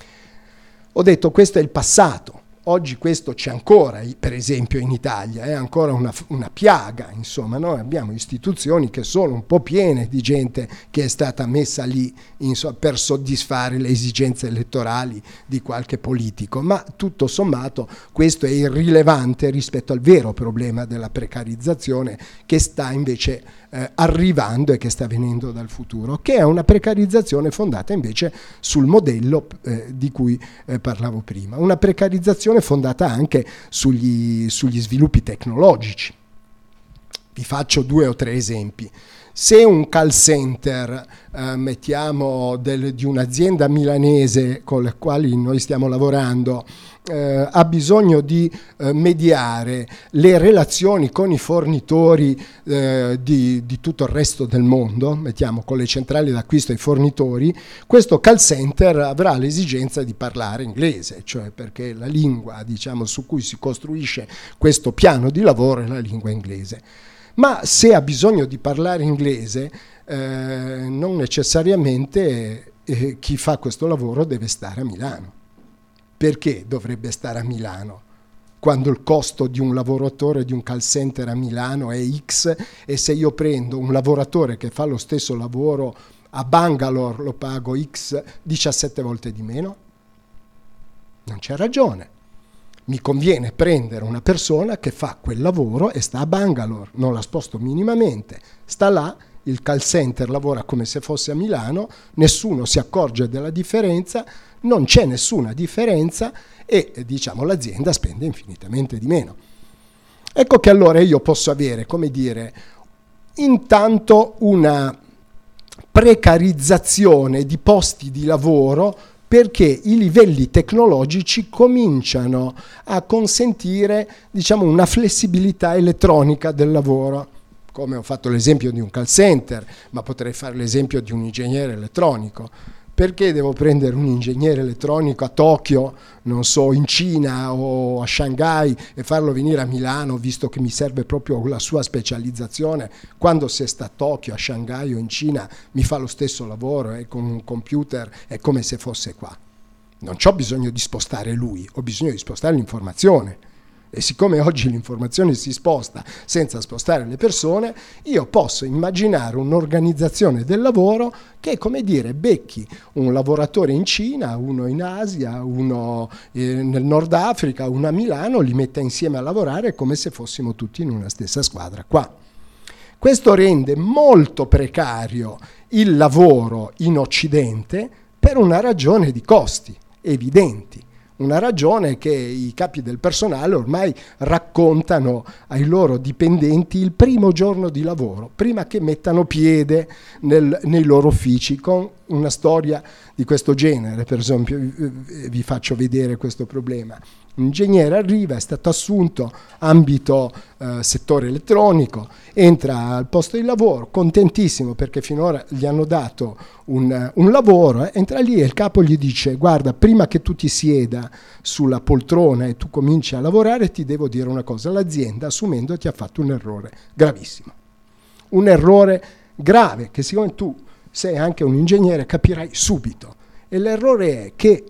Ho detto questo è il passato. Oggi questo c'è ancora, per esempio in Italia, è ancora una piaga, insomma, noi abbiamo istituzioni che sono un po' piene di gente che è stata messa lì per soddisfare le esigenze elettorali di qualche politico, ma tutto sommato questo è irrilevante rispetto al vero problema della precarizzazione che sta invece arrivando e che sta venendo dal futuro, che è una precarizzazione fondata invece sul modello di cui parlavo prima, una precarizzazione fondata anche sugli sviluppi tecnologici. Vi faccio 2 o 3 esempi. Se un call center, mettiamo di un'azienda milanese con le quali noi stiamo lavorando, ha bisogno di mediare le relazioni con i fornitori di tutto il resto del mondo, mettiamo con le centrali d'acquisto e i fornitori, questo call center avrà l'esigenza di parlare inglese, cioè perché la lingua, diciamo, su cui si costruisce questo piano di lavoro è la lingua inglese. Ma se ha bisogno di parlare inglese, non necessariamente chi fa questo lavoro deve stare a Milano. Perché dovrebbe stare a Milano? Quando il costo di un lavoratore di un call center a Milano è X e se io prendo un lavoratore che fa lo stesso lavoro a Bangalore lo pago X 17 volte di meno? Non c'è ragione. Mi conviene prendere una persona che fa quel lavoro e sta a Bangalore, non la sposto minimamente, sta là, il call center lavora come se fosse a Milano, nessuno si accorge della differenza, non c'è nessuna differenza e diciamo l'azienda spende infinitamente di meno. Ecco che allora io posso avere, come dire, intanto una precarizzazione di posti di lavoro, perché i livelli tecnologici cominciano a consentire, diciamo, una flessibilità elettronica del lavoro. Come ho fatto l'esempio di un call center, ma potrei fare l'esempio di un ingegnere elettronico. Perché devo prendere un ingegnere elettronico a Tokyo, non so, in Cina o a Shanghai e farlo venire a Milano, visto che mi serve proprio la sua specializzazione, quando se sta a Tokyo, a Shanghai o in Cina mi fa lo stesso lavoro e con un computer è come se fosse qua. Non c'ho bisogno di spostare lui, ho bisogno di spostare l'informazione. E siccome oggi l'informazione si sposta senza spostare le persone, io posso immaginare un'organizzazione del lavoro che, come dire, becchi un lavoratore in Cina, uno in Asia, uno nel Nord Africa, uno a Milano, li metta insieme a lavorare come se fossimo tutti in una stessa squadra qua. Questo rende molto precario il lavoro in Occidente per una ragione di costi evidenti. Una ragione che i capi del personale ormai raccontano ai loro dipendenti il primo giorno di lavoro, prima che mettano piede nei loro uffici, con una storia di questo genere. Per esempio, vi faccio vedere questo problema. Un ingegnere arriva, è stato assunto, ambito settore elettronico, entra al posto di lavoro, contentissimo perché finora gli hanno dato un lavoro, entra lì e il capo gli dice: guarda, prima che tu ti sieda sulla poltrona e tu cominci a lavorare, ti devo dire una cosa: l'azienda assumendoti ha fatto un errore gravissimo, un errore grave che siccome tu sei anche un ingegnere capirai subito, e l'errore è che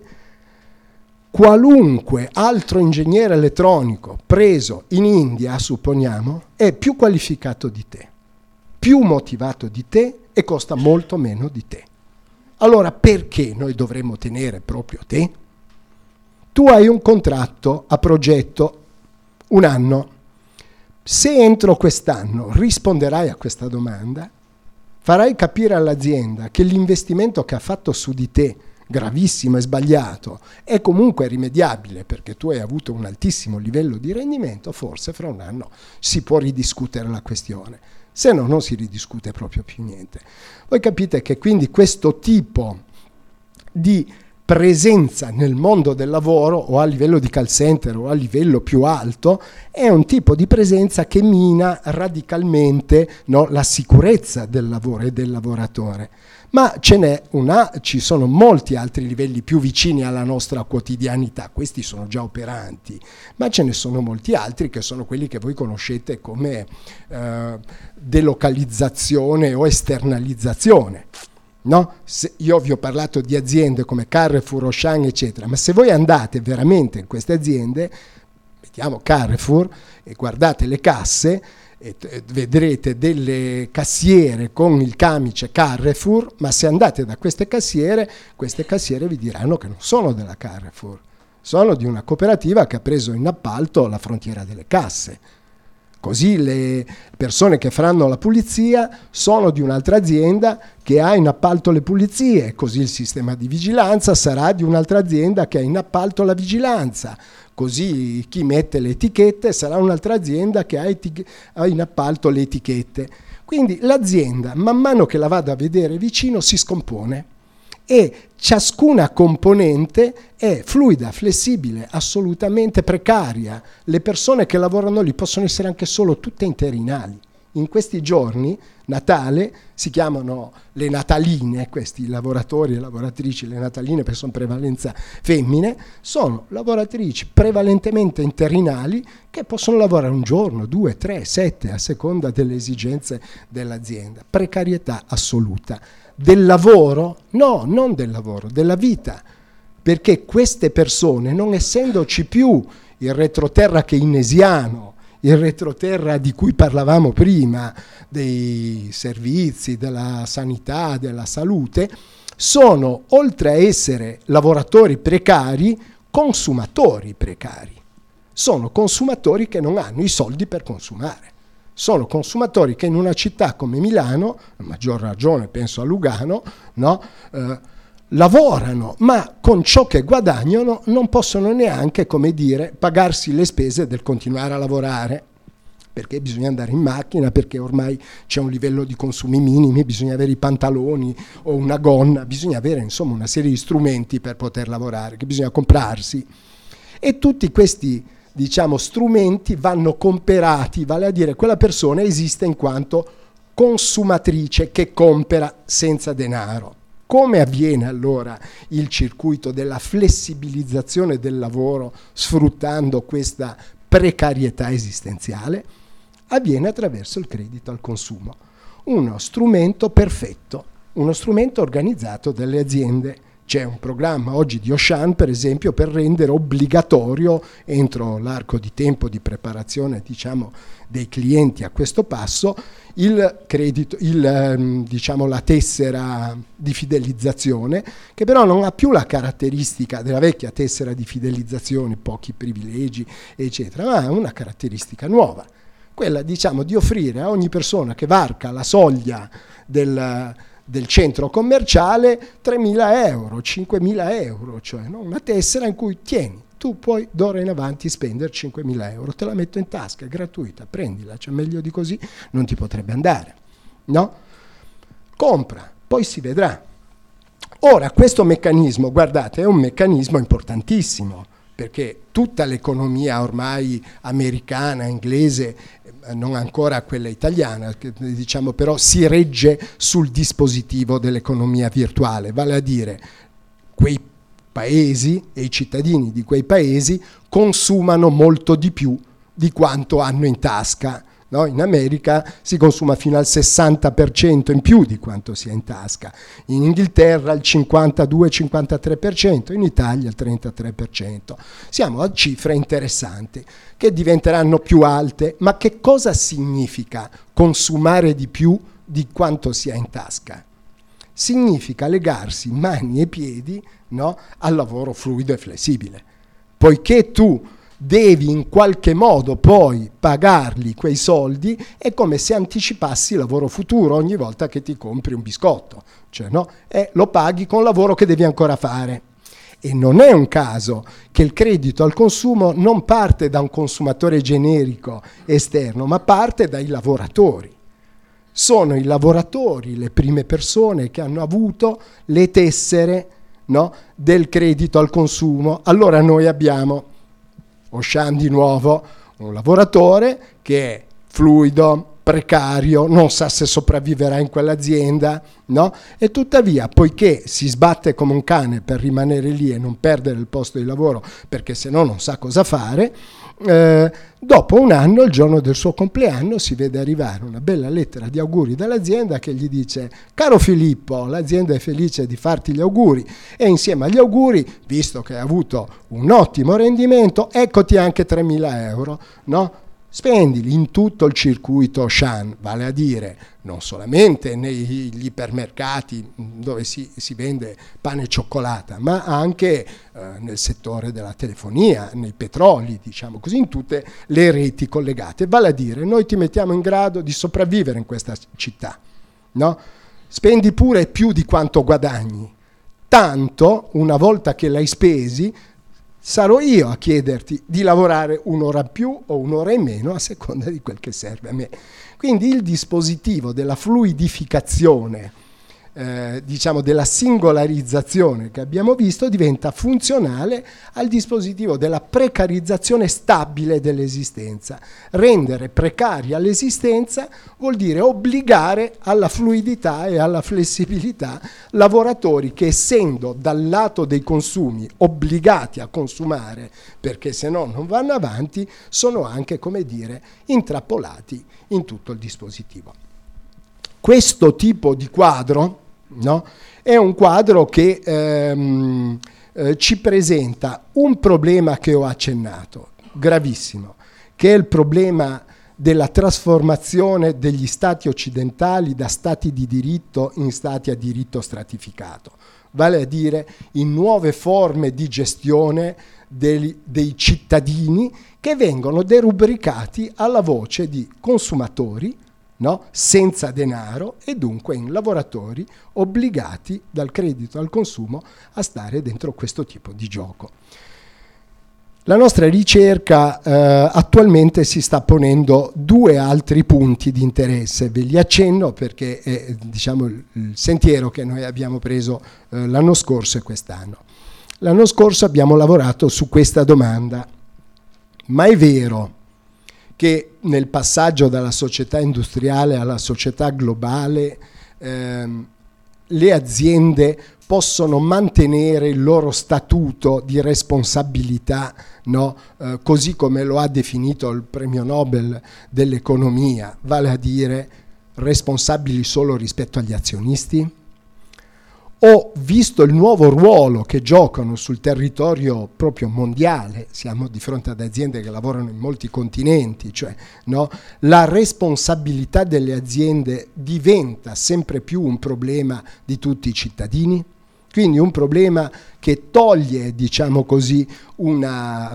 qualunque altro ingegnere elettronico preso in India, supponiamo, è più qualificato di te, più motivato di te e costa molto meno di te. Allora perché noi dovremmo tenere proprio te? Tu hai un contratto a progetto, 1 anno. Se entro quest'anno risponderai a questa domanda, farai capire all'azienda che l'investimento che ha fatto su di te, gravissimo e sbagliato, è comunque rimediabile perché tu hai avuto un altissimo livello di rendimento, forse fra 1 anno si può ridiscutere la questione, se no non si ridiscute proprio più niente. Voi capite che quindi questo tipo di presenza nel mondo del lavoro, o a livello di call center o a livello più alto, è un tipo di presenza che mina radicalmente, no, la sicurezza del lavoro e del lavoratore. Ma ci sono molti altri livelli più vicini alla nostra quotidianità, questi sono già operanti, ma ce ne sono molti altri che sono quelli che voi conoscete come delocalizzazione o esternalizzazione. No? Io vi ho parlato di aziende come Carrefour, Auchan, eccetera, ma se voi andate veramente in queste aziende, mettiamo Carrefour, e guardate le casse, e vedrete delle cassiere con il camice Carrefour, ma se andate da queste cassiere vi diranno che non sono della Carrefour, sono di una cooperativa che ha preso in appalto la frontiera delle casse. Così le persone che faranno la pulizia sono di un'altra azienda che ha in appalto le pulizie, così il sistema di vigilanza sarà di un'altra azienda che ha in appalto la vigilanza, così chi mette le etichette sarà un'altra azienda che ha in appalto le etichette. Quindi l'azienda, man mano che la vado a vedere vicino, si scompone e ciascuna componente è fluida, flessibile, assolutamente precaria. Le persone che lavorano lì possono essere anche solo tutte interinali. In questi giorni, Natale, si chiamano le nataline, questi lavoratori e lavoratrici, le nataline perché sono prevalenza femmine, sono lavoratrici prevalentemente interinali che possono lavorare 1 giorno, 2, 3, 7, a seconda delle esigenze dell'azienda. Precarietà assoluta. Del lavoro? No, non del lavoro, della vita, perché queste persone, non essendoci più il retroterra keynesiano, il retroterra di cui parlavamo prima, dei servizi, della sanità, della salute, sono, oltre a essere lavoratori precari, consumatori precari. sono consumatori che non hanno i soldi per consumare. Sono consumatori che in una città come Milano, a maggior ragione penso a Lugano, no? Lavorano, ma con ciò che guadagnano non possono neanche, come dire, pagarsi le spese del continuare a lavorare, perché bisogna andare in macchina, perché ormai c'è un livello di consumi minimi, bisogna avere i pantaloni o una gonna, bisogna avere insomma una serie di strumenti per poter lavorare, che bisogna comprarsi. E tutti questi, diciamo, strumenti vanno comperati, vale a dire quella persona esiste in quanto consumatrice che compera senza denaro. Come avviene allora il circuito della flessibilizzazione del lavoro sfruttando questa precarietà esistenziale? Avviene attraverso il credito al consumo, uno strumento perfetto, uno strumento organizzato dalle aziende. C'è un programma oggi di Auchan, per esempio, per rendere obbligatorio, entro l'arco di tempo di preparazione, diciamo, dei clienti a questo passo, il credito, diciamo, la tessera di fidelizzazione, che però non ha più la caratteristica della vecchia tessera di fidelizzazione, pochi privilegi, eccetera, ma ha una caratteristica nuova, quella, diciamo, di offrire a ogni persona che varca la soglia del centro commerciale 3.000 euro, 5.000 euro, cioè no? Una tessera in cui tieni, tu puoi d'ora in avanti spendere 5.000 euro, te la metto in tasca, è gratuita, prendila, cioè meglio di così non ti potrebbe andare, no? Compra, poi si vedrà. Ora, questo meccanismo, guardate, è un meccanismo importantissimo, perché tutta l'economia ormai americana, inglese, non ancora quella italiana, diciamo, però si regge sul dispositivo dell'economia virtuale, vale a dire quei paesi e i cittadini di quei paesi consumano molto di più di quanto hanno in tasca. No? In America si consuma fino al 60% in più di quanto sia in tasca, in Inghilterra il 52-53%, in Italia il 33%. Siamo a cifre interessanti che diventeranno più alte, ma che cosa significa consumare di più di quanto sia in tasca? Significa legarsi mani e piedi, no, al lavoro fluido e flessibile, poiché tu devi in qualche modo poi pagarli quei soldi, è come se anticipassi il lavoro futuro ogni volta che ti compri un biscotto, cioè, no? Lo paghi con lavoro che devi ancora fare. E non è un caso che il credito al consumo non parte da un consumatore generico esterno, ma parte dai lavoratori. Sono i lavoratori, le prime persone che hanno avuto le tessere, no, del credito al consumo. Allora noi abbiamo Auchan di nuovo, un lavoratore che è fluido, precario, non sa se sopravviverà in quell'azienda, no? E tuttavia, poiché si sbatte come un cane per rimanere lì e non perdere il posto di lavoro, perché se no non sa cosa fare, dopo un anno, il giorno del suo compleanno, si vede arrivare una bella lettera di auguri dall'azienda che gli dice: caro Filippo, l'azienda è felice di farti gli auguri e insieme agli auguri, visto che hai avuto un ottimo rendimento, eccoti anche 3.000 euro, no? Spendili in tutto il circuito Auchan, vale a dire non solamente negli ipermercati dove si vende pane e cioccolata, ma anche nel settore della telefonia, nei petroli, diciamo così, in tutte le reti collegate. Vale a dire, noi ti mettiamo in grado di sopravvivere in questa città, no? Spendi pure più di quanto guadagni, tanto una volta che l'hai spesi sarò io a chiederti di lavorare un'ora più o un'ora in meno a seconda di quel che serve a me. Quindi il dispositivo della fluidificazione, diciamo della singolarizzazione che abbiamo visto, diventa funzionale al dispositivo della precarizzazione stabile dell'esistenza. Rendere precaria l'esistenza vuol dire obbligare alla fluidità e alla flessibilità lavoratori che, essendo dal lato dei consumi obbligati a consumare perché se no non vanno avanti, sono anche, come dire, intrappolati in tutto il dispositivo. Questo tipo di quadro, no, è un quadro che ci presenta un problema che ho accennato, gravissimo, che è il problema della trasformazione degli stati occidentali da stati di diritto in stati a diritto stratificato, vale a dire in nuove forme di gestione dei cittadini che vengono derubricati alla voce di consumatori, no? Senza denaro, e dunque in lavoratori obbligati dal credito al consumo a stare dentro questo tipo di gioco. La nostra ricerca attualmente si sta ponendo due altri punti di interesse, ve li accenno perché è diciamo, il sentiero che noi abbiamo preso l'anno scorso e quest'anno. L'anno scorso abbiamo lavorato su questa domanda: ma è vero che nel passaggio dalla società industriale alla società globale le aziende possono mantenere il loro statuto di responsabilità, no? Così come lo ha definito il premio Nobel dell'economia, vale a dire responsabili solo rispetto agli azionisti? O, visto il nuovo ruolo che giocano sul territorio proprio mondiale, siamo di fronte ad aziende che lavorano in molti continenti, cioè, no, la responsabilità delle aziende diventa sempre più un problema di tutti i cittadini? Quindi un problema che toglie, diciamo così, una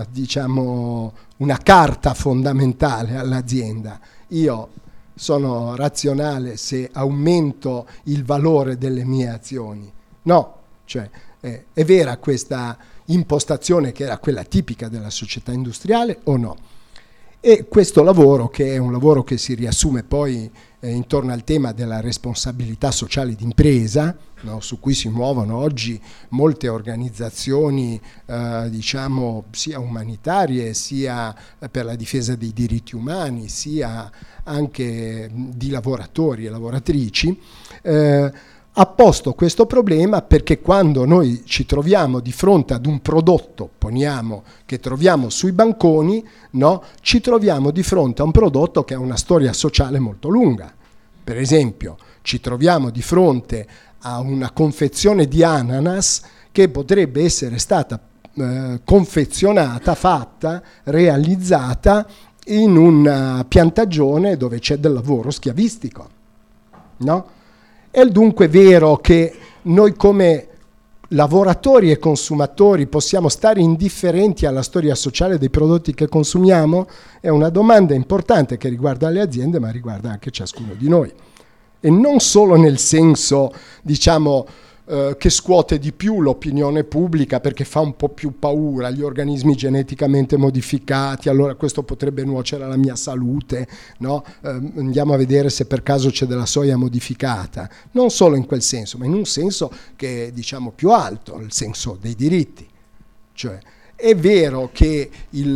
carta fondamentale all'azienda. Io sono razionale se aumento il valore delle mie azioni. No, cioè è vera questa impostazione che era quella tipica della società industriale o no? E questo lavoro, che è un lavoro che si riassume poi intorno al tema della responsabilità sociale d'impresa, no, su cui si muovono oggi molte organizzazioni diciamo sia umanitarie sia per la difesa dei diritti umani sia anche di lavoratori e lavoratrici, ha posto questo problema perché quando noi ci troviamo di fronte ad un prodotto, poniamo, che troviamo sui banconi, no, ci troviamo di fronte a un prodotto che ha una storia sociale molto lunga. Per esempio, ci troviamo di fronte a una confezione di ananas che potrebbe essere stata confezionata, fatta, realizzata in una piantagione dove c'è del lavoro schiavistico, no? È dunque vero che noi come lavoratori e consumatori possiamo stare indifferenti alla storia sociale dei prodotti che consumiamo? È una domanda importante che riguarda le aziende, ma riguarda anche ciascuno di noi. E non solo nel senso, diciamo, che scuote di più l'opinione pubblica perché fa un po' più paura gli organismi geneticamente modificati, allora questo potrebbe nuocere alla mia salute, no? Andiamo a vedere se per caso c'è della soia modificata. Non solo in quel senso, ma in un senso che è, diciamo, più alto, il senso dei diritti. Cioè, è vero che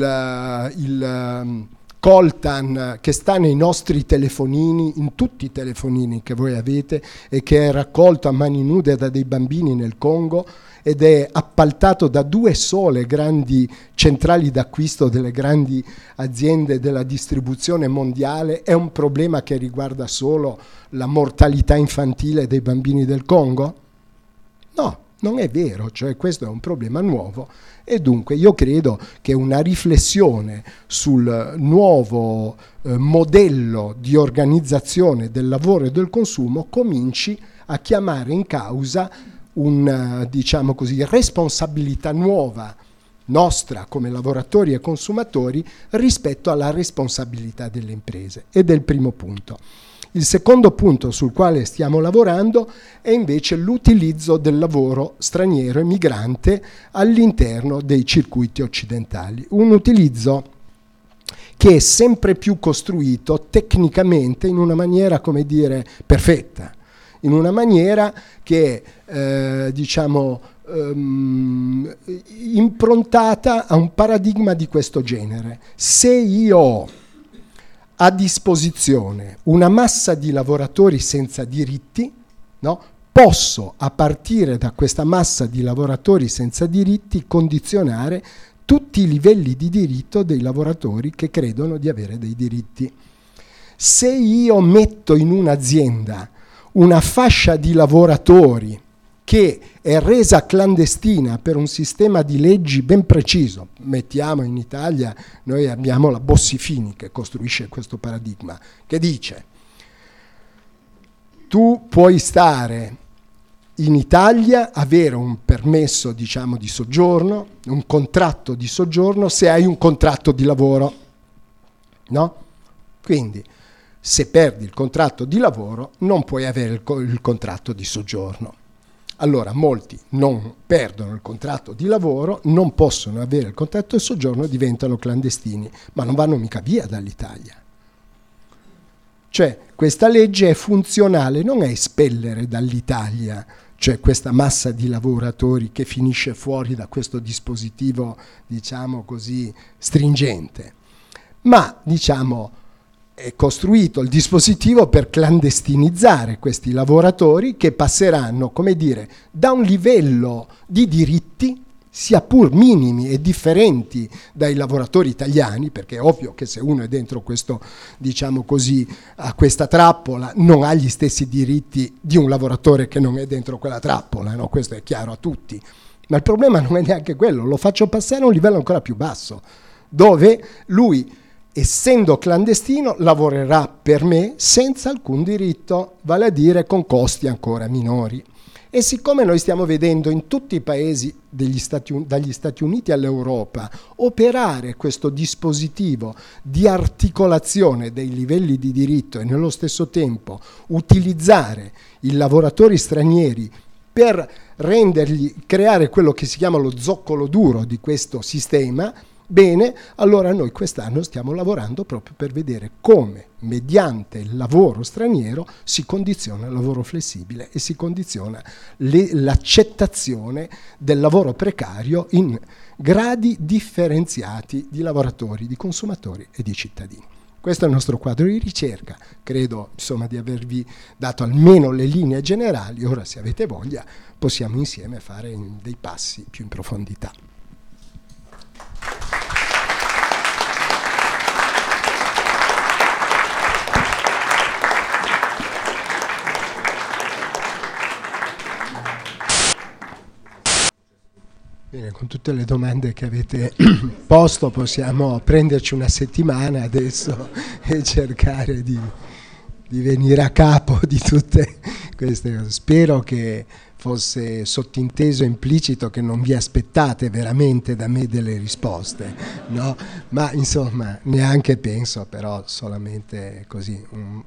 il coltan che sta nei nostri telefonini, in tutti i telefonini che voi avete e che è raccolto a mani nude da dei bambini nel Congo ed è appaltato da 2 sole grandi centrali d'acquisto delle grandi aziende della distribuzione mondiale, è un problema che riguarda solo la mortalità infantile dei bambini del Congo? No, non è vero, cioè questo è un problema nuovo. E dunque io credo che una riflessione sul nuovo modello di organizzazione del lavoro e del consumo cominci a chiamare in causa una, diciamo così, responsabilità nuova nostra come lavoratori e consumatori rispetto alla responsabilità delle imprese. Ed è il primo punto. Il secondo punto sul quale stiamo lavorando è invece l'utilizzo del lavoro straniero e migrante all'interno dei circuiti occidentali. Un utilizzo che è sempre più costruito tecnicamente in una maniera, come dire, perfetta, in una maniera che è, diciamo, improntata a un paradigma di questo genere. Se io ho a disposizione una massa di lavoratori senza diritti, no? Posso, a partire da questa massa di lavoratori senza diritti, condizionare tutti i livelli di diritto dei lavoratori che credono di avere dei diritti. Se io metto in un'azienda una fascia di lavoratori, che è resa clandestina per un sistema di leggi ben preciso. Mettiamo in Italia, noi abbiamo la Bossi-Fini che costruisce questo paradigma, che dice: tu puoi stare in Italia, avere un permesso, diciamo, di soggiorno, un contratto di soggiorno, se hai un contratto di lavoro, no? Quindi, se perdi il contratto di lavoro, non puoi avere il contratto di soggiorno. Allora, molti non perdono il contratto di lavoro, non possono avere il contratto di soggiorno, diventano clandestini, ma non vanno mica via dall'Italia. Cioè, questa legge è funzionale, non a espellere dall'Italia, cioè questa massa di lavoratori che finisce fuori da questo dispositivo, diciamo così, stringente, ma, diciamo, è costruito il dispositivo per clandestinizzare questi lavoratori che passeranno, come dire, da un livello di diritti sia pur minimi e differenti dai lavoratori italiani, perché è ovvio che se uno è dentro questo, diciamo così, a questa trappola, non ha gli stessi diritti di un lavoratore che non è dentro quella trappola, no? Questo è chiaro a tutti. Ma il problema non è neanche quello, lo faccio passare a un livello ancora più basso, dove lui, essendo clandestino, lavorerà per me senza alcun diritto, vale a dire con costi ancora minori. E siccome noi stiamo vedendo in tutti i paesi dagli Stati Uniti all'Europa operare questo dispositivo di articolazione dei livelli di diritto e nello stesso tempo utilizzare i lavoratori stranieri per creare quello che si chiama lo zoccolo duro di questo sistema, bene, allora noi quest'anno stiamo lavorando proprio per vedere come, mediante il lavoro straniero, si condiziona il lavoro flessibile e si condiziona l'accettazione del lavoro precario in gradi differenziati di lavoratori, di consumatori e di cittadini. Questo è il nostro quadro di ricerca, credo insomma di avervi dato almeno le linee generali, ora se avete voglia possiamo insieme fare dei passi più in profondità. Bene, con tutte le domande che avete posto possiamo prenderci una settimana adesso e cercare di venire a capo di tutte queste cose. Spero che fosse sottinteso e implicito che non vi aspettate veramente da me delle risposte, no? Ma insomma neanche penso, però solamente così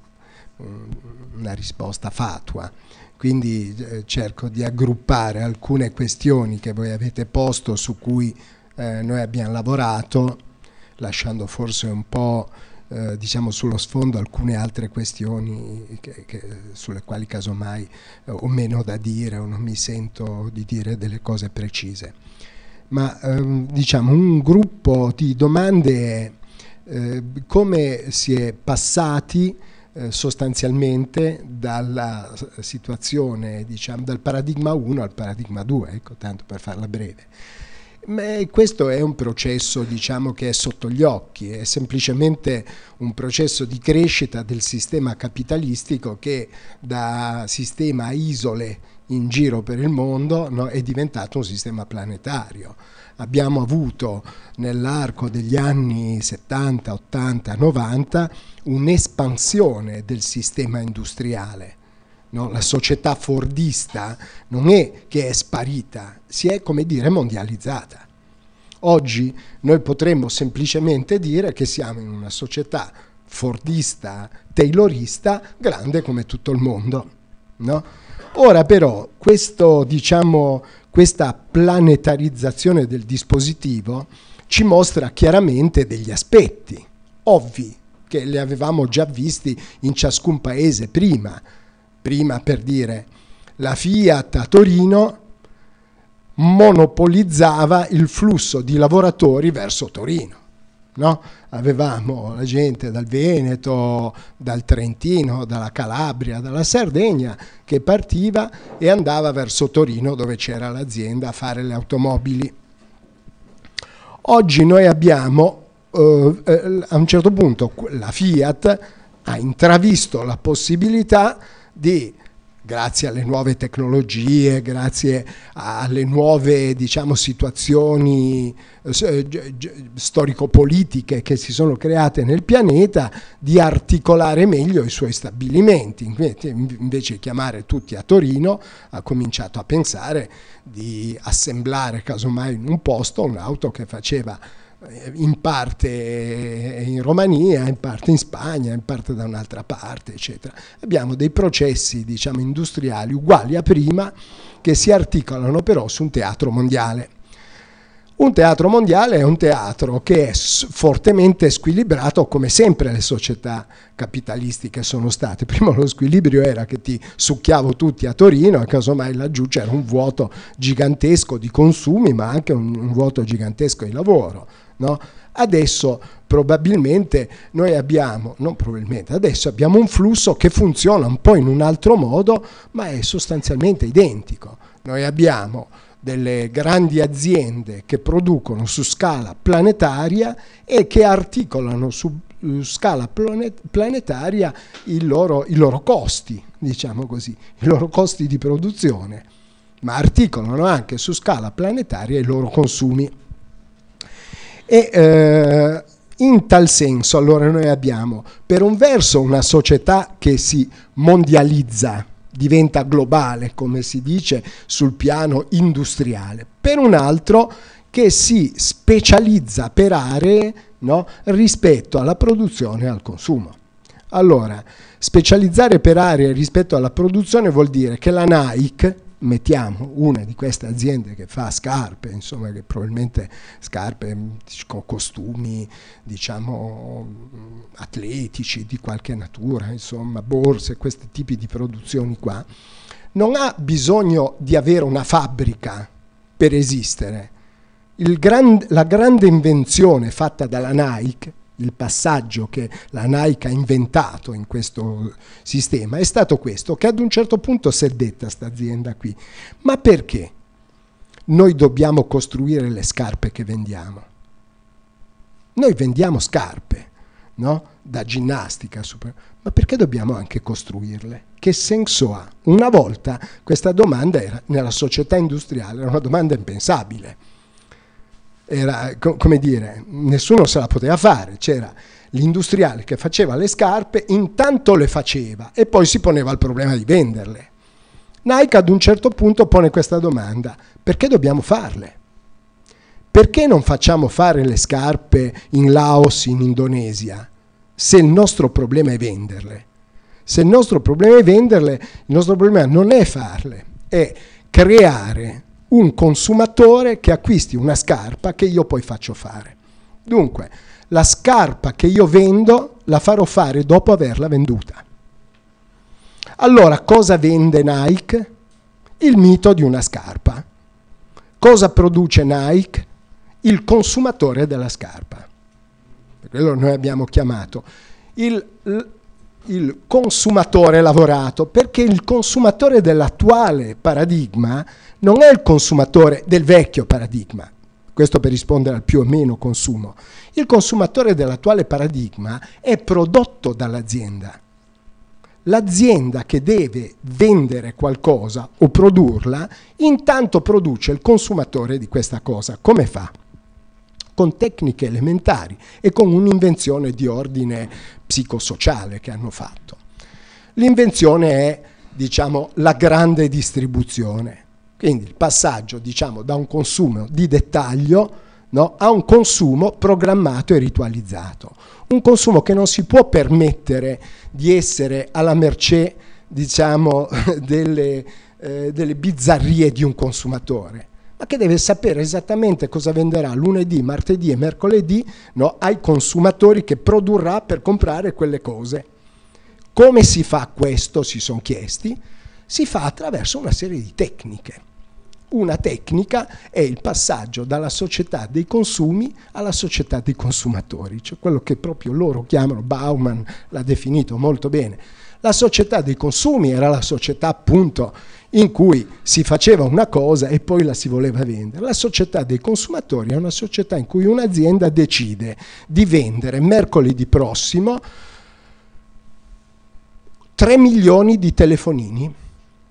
una risposta fatua. Quindi cerco di aggruppare alcune questioni che voi avete posto su cui noi abbiamo lavorato, lasciando forse un po' diciamo sullo sfondo alcune altre questioni sulle quali casomai ho meno da dire o non mi sento di dire delle cose precise. Ma diciamo un gruppo di domande è come si è passati sostanzialmente dalla situazione, diciamo, dal paradigma 1 al paradigma 2, ecco, tanto per farla breve. Ma questo è un processo, diciamo, che è sotto gli occhi, è semplicemente un processo di crescita del sistema capitalistico che da sistema a isole in giro per il mondo, no, è diventato un sistema planetario. Abbiamo avuto nell'arco degli anni 70, 80, 90 un'espansione del sistema industriale. No? La società fordista non è che è sparita, si è, come dire, mondializzata. Oggi noi potremmo semplicemente dire che siamo in una società fordista, taylorista, grande come tutto il mondo. No? Ora però questo, diciamo, questa planetarizzazione del dispositivo ci mostra chiaramente degli aspetti ovvi che li avevamo già visti in ciascun paese prima per dire la Fiat a Torino monopolizzava il flusso di lavoratori verso Torino, no? Avevamo la gente dal Veneto, dal Trentino, dalla Calabria, dalla Sardegna che partiva e andava verso Torino dove c'era l'azienda a fare le automobili. Oggi noi abbiamo a un certo punto la Fiat ha intravisto la possibilità di grazie alle nuove tecnologie, grazie alle nuove, diciamo, situazioni storico-politiche che si sono create nel pianeta, di articolare meglio i suoi stabilimenti. Invece di chiamare tutti a Torino, ha cominciato a pensare di assemblare casomai in un posto un'auto che faceva in parte in Romania, in parte in Spagna, in parte da un'altra parte, eccetera. Abbiamo dei processi, diciamo, industriali uguali a prima, che si articolano però su un teatro mondiale. Un teatro mondiale è un teatro che è fortemente squilibrato, come sempre le società capitalistiche sono state. Prima lo squilibrio era che ti succhiavo tutti a Torino e casomai laggiù c'era un vuoto gigantesco di consumi, ma anche un vuoto gigantesco di lavoro, no? Adesso probabilmente noi abbiamo, non probabilmente, adesso abbiamo un flusso che funziona un po' in un altro modo, ma è sostanzialmente identico. Noi abbiamo delle grandi aziende che producono su scala planetaria e che articolano su scala planetaria i loro costi, diciamo così, i loro costi di produzione, ma articolano anche su scala planetaria i loro consumi. E in tal senso allora noi abbiamo per un verso una società che si mondializza, diventa globale, come si dice, sul piano industriale, per un altro che si specializza per aree, no, rispetto alla produzione e al consumo. Allora, specializzare per aree rispetto alla produzione vuol dire che la Nike, mettiamo una di queste aziende che fa scarpe, insomma, che probabilmente scarpe con costumi, diciamo, atletici di qualche natura, insomma, borse, questi tipi di produzioni qua, non ha bisogno di avere una fabbrica per esistere. La grande invenzione fatta dalla Nike, il passaggio che la Nike ha inventato in questo sistema, è stato questo, che ad un certo punto si è detta sta azienda qui: ma perché noi dobbiamo costruire le scarpe che vendiamo? Noi vendiamo scarpe, no? Da ginnastica, ma perché dobbiamo anche costruirle? Che senso ha? Una volta questa domanda era, nella società industriale, era una domanda impensabile. Era, come dire, nessuno se la poteva fare. C'era l'industriale che faceva le scarpe, intanto le faceva e poi si poneva il problema di venderle. Nike ad un certo punto pone questa domanda: perché dobbiamo farle? Perché non facciamo fare le scarpe in Laos, in Indonesia, se il nostro problema è venderle? Se il nostro problema è venderle, il nostro problema non è farle, è creare un consumatore che acquisti una scarpa che io poi faccio fare. Dunque, la scarpa che io vendo la farò fare dopo averla venduta. Allora, cosa vende Nike? Il mito di una scarpa. Cosa produce Nike? Il consumatore della scarpa. Per quello noi abbiamo chiamato il consumatore lavorato, perché il consumatore dell'attuale paradigma non è il consumatore del vecchio paradigma. Questo per rispondere al più o meno consumo. Il consumatore dell'attuale paradigma è prodotto dall'azienda. L'azienda che deve vendere qualcosa o produrla, intanto produce il consumatore di questa cosa. Come fa? Con tecniche elementari e con un'invenzione di ordine psicosociale che hanno fatto. L'invenzione è, diciamo, la grande distribuzione. Quindi il passaggio, diciamo, da un consumo di dettaglio, no, a un consumo programmato e ritualizzato. Un consumo che non si può permettere di essere alla mercé, diciamo, delle bizzarrie di un consumatore, ma che deve sapere esattamente cosa venderà lunedì, martedì e mercoledì, no, ai consumatori che produrrà per comprare quelle cose. Come si fa questo, si sono chiesti? Si fa attraverso una serie di tecniche. Una tecnica è il passaggio dalla società dei consumi alla società dei consumatori, cioè quello che proprio loro chiamano, Bauman l'ha definito molto bene. La società dei consumi era la società appunto in cui si faceva una cosa e poi la si voleva vendere. La società dei consumatori è una società in cui un'azienda decide di vendere mercoledì prossimo 3 milioni di telefonini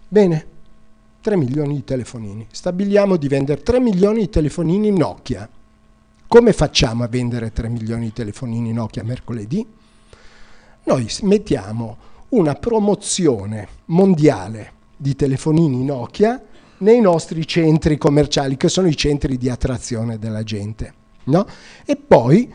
Bene, 3 milioni di telefonini. Stabiliamo di vendere 3 milioni di telefonini Nokia. Come facciamo a vendere 3 milioni di telefonini Nokia mercoledì? Noi mettiamo una promozione mondiale di telefonini Nokia nei nostri centri commerciali, che sono i centri di attrazione della gente, no? E poi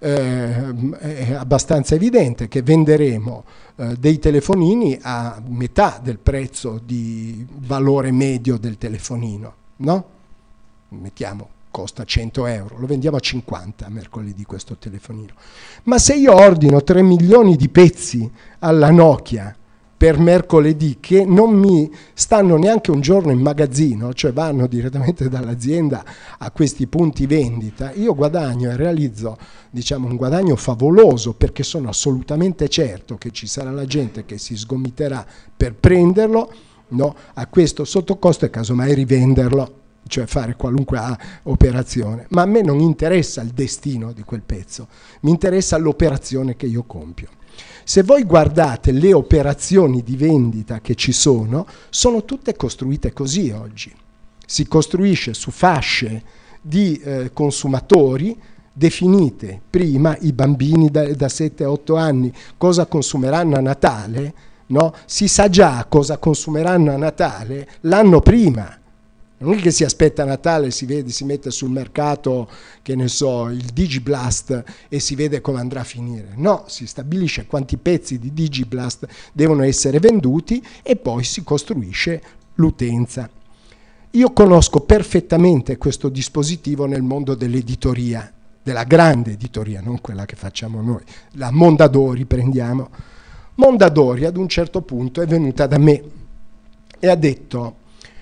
è abbastanza evidente che venderemo dei telefonini a metà del prezzo di valore medio del telefonino, no? Mettiamo, costa 100 euro, lo vendiamo a 50 mercoledì questo telefonino. Ma se io ordino 3 milioni di pezzi alla Nokia per mercoledì, che non mi stanno neanche un giorno in magazzino, cioè vanno direttamente dall'azienda a questi punti vendita, io guadagno e realizzo, diciamo, un guadagno favoloso, perché sono assolutamente certo che ci sarà la gente che si sgomiterà per prenderlo, no, a questo sottocosto e casomai rivenderlo, cioè fare qualunque operazione. Ma a me non interessa il destino di quel pezzo, mi interessa l'operazione che io compio. Se voi guardate le operazioni di vendita che ci sono tutte costruite così oggi. Si costruisce su fasce di consumatori definite prima. I bambini da 7-8 anni cosa consumeranno a Natale, no? Si sa già cosa consumeranno a Natale l'anno prima. Non è che si aspetta Natale, si mette sul mercato, che ne so, il Digiblast e si vede come andrà a finire. No, si stabilisce quanti pezzi di Digiblast devono essere venduti e poi si costruisce l'utenza. Io conosco perfettamente questo dispositivo nel mondo dell'editoria, della grande editoria, non quella che facciamo noi, la Mondadori prendiamo. Mondadori ad un certo punto è venuta da me e ha detto...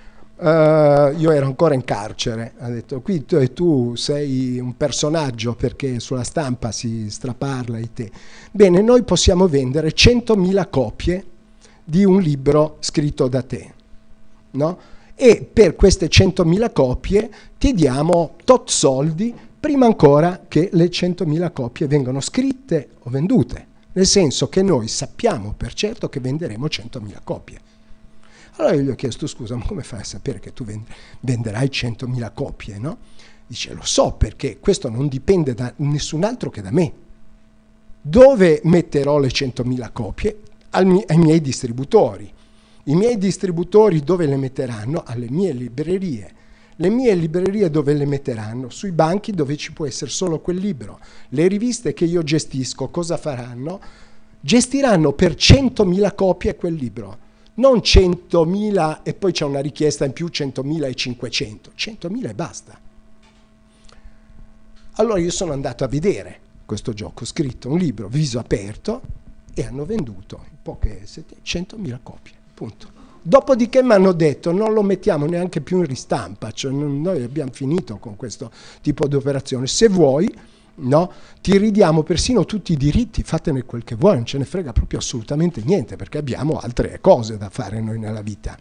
io ero ancora in carcere, ha detto: qui tu sei un personaggio perché sulla stampa si straparla di te. Bene, noi possiamo vendere 100.000 copie di un libro scritto da te, no? E per queste 100.000 copie ti diamo tot soldi prima ancora che le 100.000 copie vengano scritte o vendute, nel senso che noi sappiamo per certo che venderemo 100.000 copie. Allora io gli ho chiesto: scusa, ma come fai a sapere che tu venderai 100.000 copie, no? Dice: lo so, perché questo non dipende da nessun altro che da me. Dove metterò le 100.000 copie? Ai miei distributori. I miei distributori dove le metteranno? Alle mie librerie. Le mie librerie dove le metteranno? Sui banchi dove ci può essere solo quel libro. Le riviste che io gestisco cosa faranno? Gestiranno per 100.000 copie quel libro. Non 100.000 e poi c'è una richiesta in più, 100.000 e 500. 100.000 e basta. Allora io sono andato a vedere questo gioco, ho scritto un libro, viso aperto, e hanno venduto in poche 100.000 copie, punto. Dopodiché mi hanno detto: non lo mettiamo neanche più in ristampa, cioè noi abbiamo finito con questo tipo di operazione. Se vuoi, no, ti ridiamo persino tutti i diritti, fatene quel che vuoi, non ce ne frega proprio assolutamente niente, perché abbiamo altre cose da fare noi nella vita.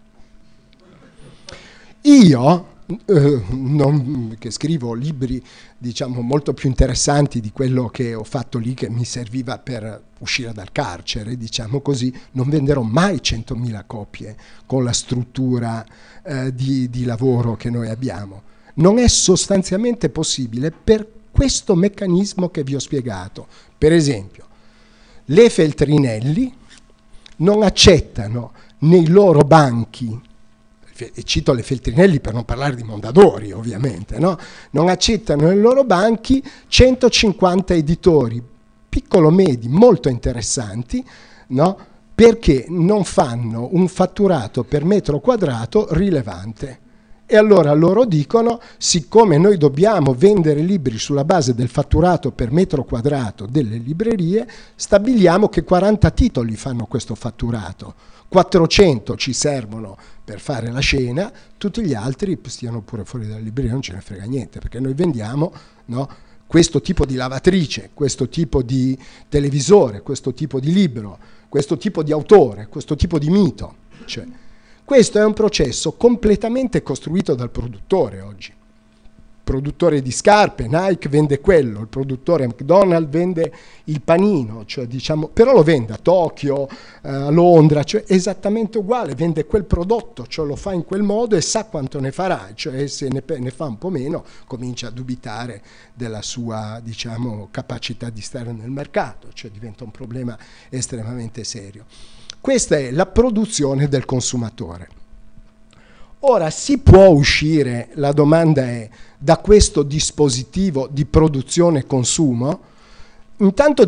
Io che scrivo libri, diciamo, molto più interessanti di quello che ho fatto lì, che mi serviva per uscire dal carcere, diciamo così, non venderò mai 100.000 copie con la struttura di lavoro che noi abbiamo. Non è sostanzialmente possibile per questo meccanismo che vi ho spiegato. Per esempio, le Feltrinelli non accettano nei loro banchi, e cito le Feltrinelli per non parlare di Mondadori ovviamente, no? Non accettano nei loro banchi 150 editori piccolo-medi molto interessanti, no? Perché non fanno un fatturato per metro quadrato rilevante. E allora loro dicono: siccome noi dobbiamo vendere libri sulla base del fatturato per metro quadrato delle librerie, stabiliamo che 40 titoli fanno questo fatturato, 400 ci servono per fare la scena, tutti gli altri stiano pure fuori dalla libreria, non ce ne frega niente, perché noi vendiamo, no, questo tipo di lavatrice, questo tipo di televisore, questo tipo di libro, questo tipo di autore, questo tipo di mito. Cioè, questo è un processo completamente costruito dal produttore oggi. produttore di scarpe, Nike, vende quello, il produttore McDonald's vende il panino, cioè diciamo, però lo vende a Tokyo, a Londra, cioè esattamente uguale, vende quel prodotto, cioè lo fa in quel modo e sa quanto ne farà, cioè se ne fa un po' meno comincia a dubitare della sua, diciamo, capacità di stare nel mercato, cioè diventa un problema estremamente serio. Questa è la produzione del consumatore. Ora, si può uscire, la domanda è, da questo dispositivo di produzione e consumo? Intanto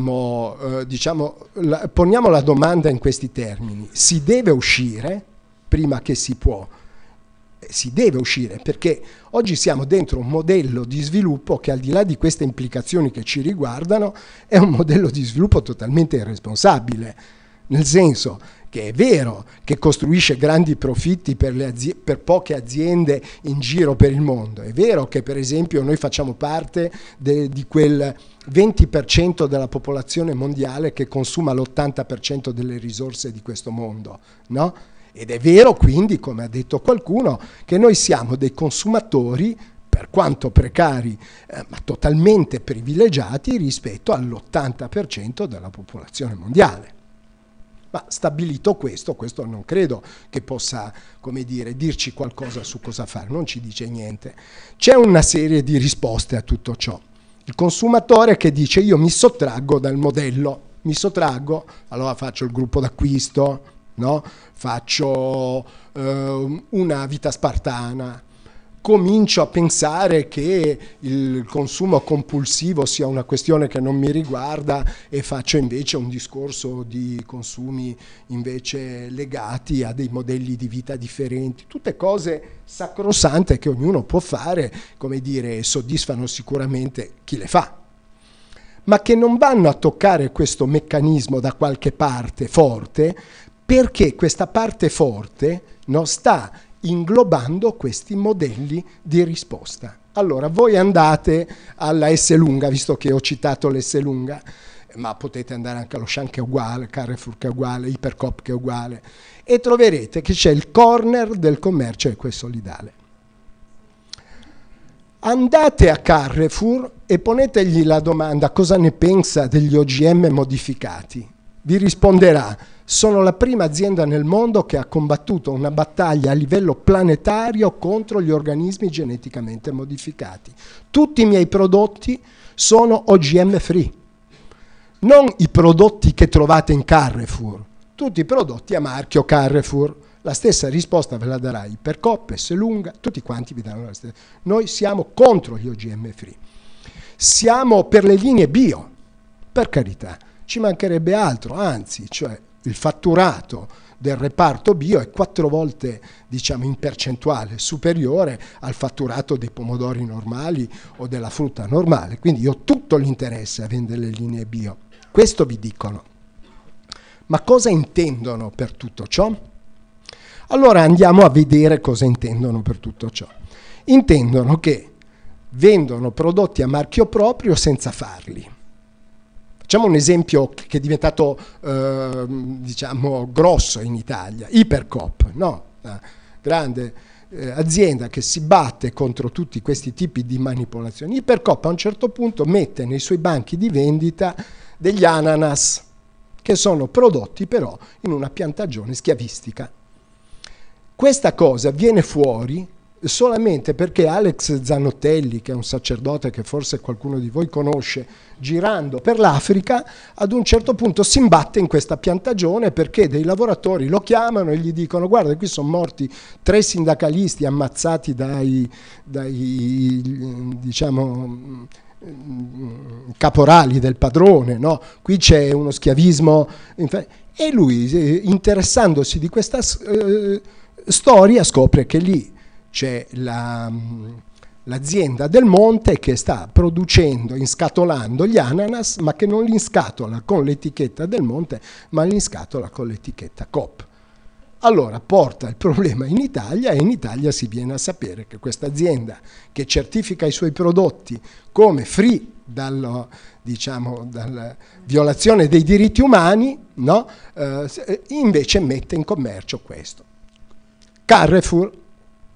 poniamo la domanda in questi termini: si deve uscire prima che si può? Si deve uscire, perché oggi siamo dentro un modello di sviluppo che, al di là di queste implicazioni che ci riguardano, è un modello di sviluppo totalmente irresponsabile, nel senso che è vero che costruisce grandi profitti per poche aziende in giro per il mondo, è vero che per esempio noi facciamo parte di quel 20% della popolazione mondiale che consuma l'80% delle risorse di questo mondo, no? Ed è vero quindi, come ha detto qualcuno, che noi siamo dei consumatori, per quanto precari, ma totalmente privilegiati rispetto all'80% della popolazione mondiale. Ma stabilito questo non credo che possa, come dire, dirci qualcosa su cosa fare, non ci dice niente. C'è una serie di risposte a tutto ciò. Il consumatore che dice: io mi sottraggo dal modello, allora faccio il gruppo d'acquisto, no? Faccio una vita spartana, comincio a pensare che il consumo compulsivo sia una questione che non mi riguarda e faccio invece un discorso di consumi invece legati a dei modelli di vita differenti, tutte cose sacrosante che ognuno può fare, come dire, soddisfano sicuramente chi le fa, ma che non vanno a toccare questo meccanismo da qualche parte forte, perché questa parte forte sta inglobando questi modelli di risposta. Allora, voi andate alla S lunga, visto che ho citato l'S lunga, ma potete andare anche allo Auchan che è uguale, Carrefour che è uguale, Ipercoop che è uguale, e troverete che c'è il corner del commercio equo e solidale. Andate a Carrefour e ponetegli la domanda: cosa ne pensa degli OGM modificati? Vi risponderà: sono la prima azienda nel mondo che ha combattuto una battaglia a livello planetario contro gli organismi geneticamente modificati. Tutti i miei prodotti sono OGM free. Non i prodotti che trovate in Carrefour, tutti i prodotti a marchio Carrefour. La stessa risposta ve la darà Ipercoop, S lunga, tutti quanti vi danno la stessa. Noi siamo contro gli OGM free. Siamo per le linee bio, per carità, ci mancherebbe altro, anzi, cioè il fatturato del reparto bio è 4 volte, diciamo, in percentuale superiore al fatturato dei pomodori normali o della frutta normale, quindi io ho tutto l'interesse a vendere le linee bio. Questo vi dicono. Ma cosa intendono per tutto ciò? Allora andiamo a vedere cosa intendono per tutto ciò. Intendono che vendono prodotti a marchio proprio senza farli. Facciamo un esempio che è diventato diciamo grosso in Italia, Ipercoop, no? Una grande azienda che si batte contro tutti questi tipi di manipolazioni. Ipercoop a un certo punto mette nei suoi banchi di vendita degli ananas, che sono prodotti però in una piantagione schiavistica. Questa cosa viene fuori solamente perché Alex Zanotelli, che è un sacerdote che forse qualcuno di voi conosce, girando per l'Africa, ad un certo punto si imbatte in questa piantagione perché dei lavoratori lo chiamano e gli dicono: guarda, qui sono morti 3 sindacalisti ammazzati dai diciamo caporali del padrone, no? Qui c'è uno schiavismo. E lui, interessandosi di questa storia, scopre che lì c'è l'azienda del Monte che sta producendo, inscatolando gli ananas, ma che non li inscatola con l'etichetta del Monte, ma li inscatola con l'etichetta Coop. Allora porta il problema in Italia e in Italia si viene a sapere che questa azienda, che certifica i suoi prodotti come free dalla violazione dei diritti umani, no? Invece mette in commercio questo. Carrefour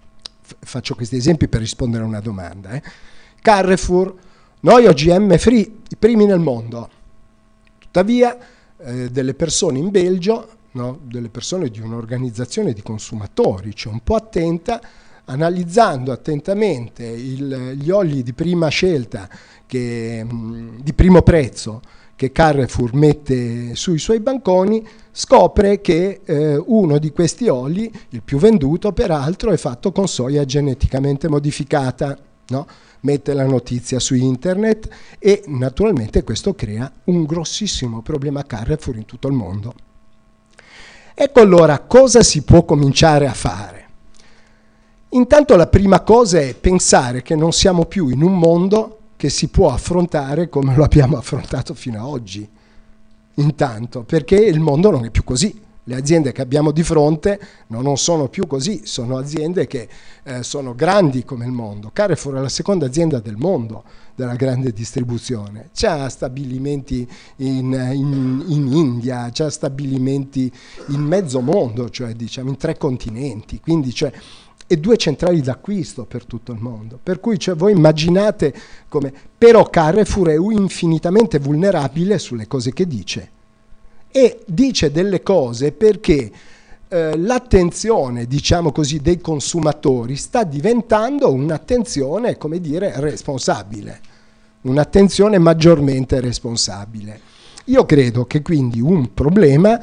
faccio questi esempi per rispondere a una domanda. Carrefour, noi OGM free, i primi nel mondo. Tuttavia delle persone in Belgio, no, delle persone di un'organizzazione di consumatori, cioè un po' attenta, analizzando attentamente gli oli di prima scelta, di primo prezzo, che Carrefour mette sui suoi banconi, scopre che uno di questi oli, il più venduto peraltro, è fatto con soia geneticamente modificata, no? Mette la notizia su internet e naturalmente questo crea un grossissimo problema a Carrefour in tutto il mondo. Ecco allora cosa si può cominciare a fare. Intanto la prima cosa è pensare che non siamo più in un mondo che si può affrontare come lo abbiamo affrontato fino ad oggi. Intanto, perché il mondo non è più così. Le aziende che abbiamo di fronte non sono più così, sono aziende che sono grandi come il mondo. Carrefour è la seconda azienda del mondo della grande distribuzione. C'ha stabilimenti in India, c'ha stabilimenti in mezzo mondo, cioè diciamo in 3 continenti, quindi e 2 centrali d'acquisto per tutto il mondo. Per cui voi immaginate come... Però Carrefour è infinitamente vulnerabile sulle cose che dice. E dice delle cose perché l'attenzione, diciamo così, dei consumatori sta diventando un'attenzione, come dire, responsabile, un'attenzione maggiormente responsabile. Io credo che quindi un problema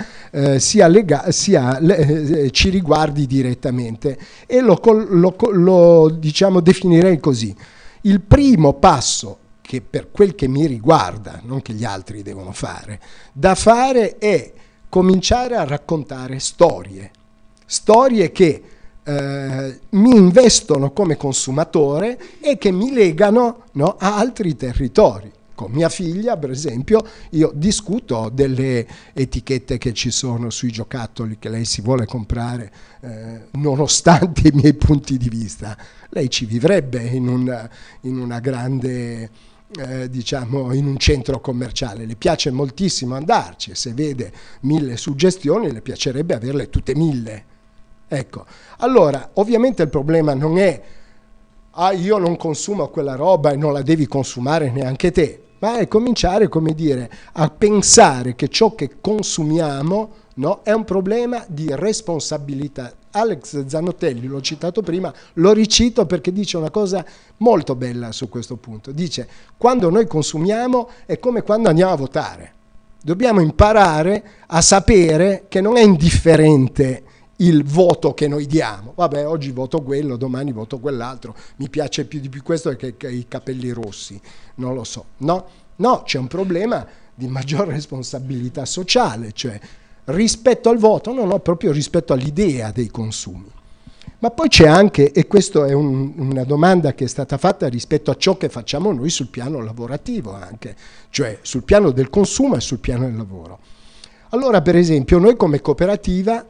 ci riguardi direttamente e lo diciamo, definirei così. Il primo passo, che per quel che mi riguarda, non che gli altri devono fare, da fare è cominciare a raccontare storie che mi investono come consumatore e che mi legano, no, a altri territori. Con mia figlia, per esempio, io discuto delle etichette che ci sono sui giocattoli che lei si vuole comprare, nonostante i miei punti di vista. Lei ci vivrebbe in una grande... diciamo in un centro commerciale, le piace moltissimo andarci, se vede 1000 suggestioni le piacerebbe averle tutte 1000. Ecco, allora ovviamente il problema non è io non consumo quella roba e non la devi consumare neanche te, ma è cominciare, come dire, a pensare che ciò che consumiamo, no, è un problema di responsabilità. Alex Zanotelli, l'ho citato prima, lo ricito perché dice una cosa molto bella su questo punto. Dice: quando noi consumiamo è come quando andiamo a votare. Dobbiamo imparare a sapere che non è indifferente il voto che noi diamo. Vabbè, oggi voto quello, domani voto quell'altro, mi piace più di più questo che i capelli rossi, non lo so. No, c'è un problema di maggior responsabilità sociale, cioè rispetto al voto, no, proprio rispetto all'idea dei consumi. Ma poi c'è anche, e questa è una domanda che è stata fatta rispetto a ciò che facciamo noi sul piano lavorativo anche, cioè sul piano del consumo e sul piano del lavoro. Allora, per esempio, noi come cooperativa,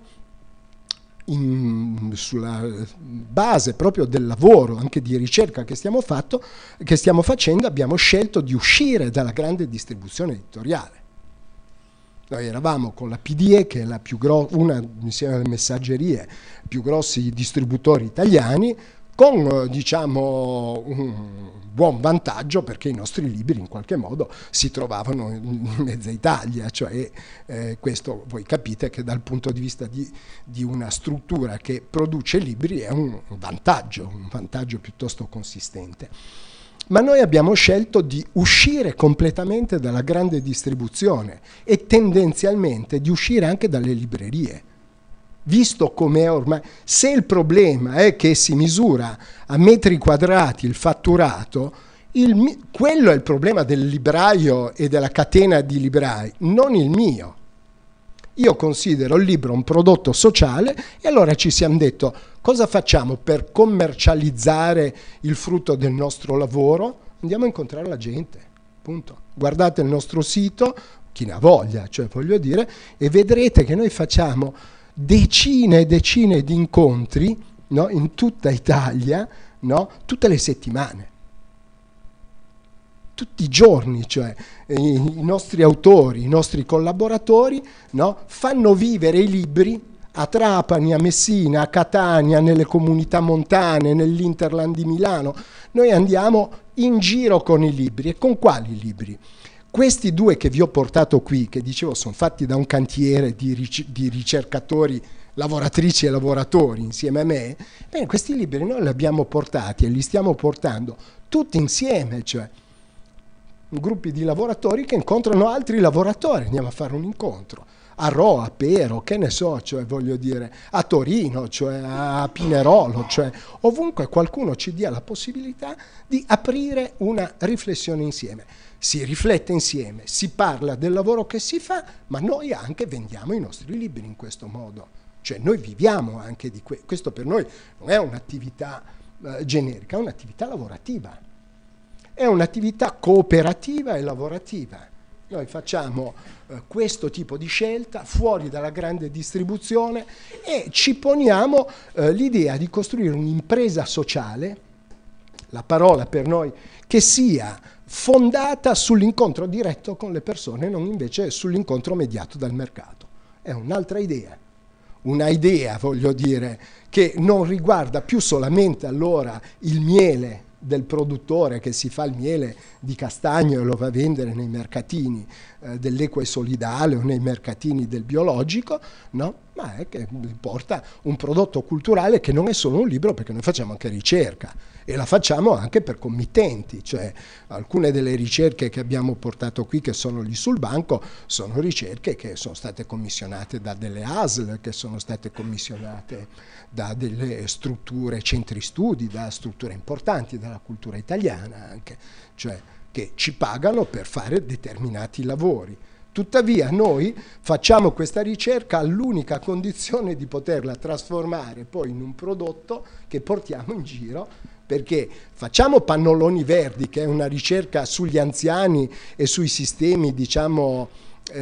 sulla base proprio del lavoro, anche di ricerca che stiamo facendo, abbiamo scelto di uscire dalla grande distribuzione editoriale. Noi eravamo con la PDE, che è una insieme alle messaggerie più grossi distributori italiani, con diciamo un buon vantaggio perché i nostri libri in qualche modo si trovavano in mezza Italia, cioè questo voi capite che dal punto di vista di una struttura che produce libri è un vantaggio piuttosto consistente. Ma noi abbiamo scelto di uscire completamente dalla grande distribuzione e tendenzialmente di uscire anche dalle librerie. Visto com'è ormai, se il problema è che si misura a metri quadrati il fatturato, quello è il problema del libraio e della catena di librai, non il mio. Io considero il libro un prodotto sociale e allora ci siamo detto: cosa facciamo per commercializzare il frutto del nostro lavoro? Andiamo a incontrare la gente, punto. Guardate il nostro sito, chi ne ha voglia, cioè voglio dire, e vedrete che noi facciamo decine e decine di incontri, no, in tutta Italia, no, tutte le settimane. Tutti i giorni, cioè i nostri autori, i nostri collaboratori, no, fanno vivere i libri a Trapani, a Messina, a Catania, nelle comunità montane, nell'Interland di Milano. Noi andiamo in giro con i libri. E con quali libri? Questi due che vi ho portato qui, che dicevo sono fatti da un cantiere di ricercatori, lavoratrici e lavoratori insieme a me, bene, questi libri noi li abbiamo portati e li stiamo portando tutti insieme, cioè gruppi di lavoratori che incontrano altri lavoratori, andiamo a fare un incontro a Rho, a Pero, che ne so, cioè voglio dire, a Torino, cioè a Pinerolo, cioè ovunque qualcuno ci dia la possibilità di aprire una riflessione insieme. Si riflette insieme, si parla del lavoro che si fa, ma noi anche vendiamo i nostri libri in questo modo. Cioè noi viviamo anche di questo. Per noi non è un'attività generica, è un'attività lavorativa. È un'attività cooperativa e lavorativa. Noi facciamo questo tipo di scelta fuori dalla grande distribuzione e ci poniamo l'idea di costruire un'impresa sociale, la parola per noi, che sia fondata sull'incontro diretto con le persone, non invece sull'incontro mediato dal mercato. È un'altra idea. Una idea, voglio dire, che non riguarda più solamente allora il miele del produttore che si fa il miele di castagno e lo va a vendere nei mercatini dell'equo e solidale o nei mercatini del biologico, no? Ma è che porta un prodotto culturale che non è solo un libro, perché noi facciamo anche ricerca e la facciamo anche per committenti, cioè alcune delle ricerche che abbiamo portato qui, che sono lì sul banco, sono ricerche che sono state commissionate da delle ASL, che sono state commissionate da delle strutture, centri studi, da strutture importanti della cultura italiana anche, cioè che ci pagano per fare determinati lavori. Tuttavia noi facciamo questa ricerca all'unica condizione di poterla trasformare poi in un prodotto che portiamo in giro, perché facciamo Pannoloni Verdi, che è una ricerca sugli anziani e sui sistemi, diciamo,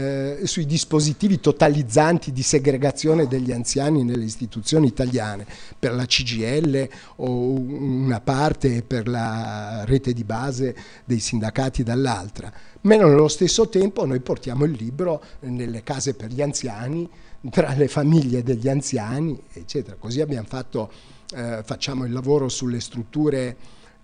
sui dispositivi totalizzanti di segregazione degli anziani nelle istituzioni italiane, per la CGIL o una parte per la rete di base dei sindacati dall'altra. Ma nello stesso tempo noi portiamo il libro nelle case per gli anziani, tra le famiglie degli anziani, eccetera. Così abbiamo fatto, facciamo il lavoro sulle strutture,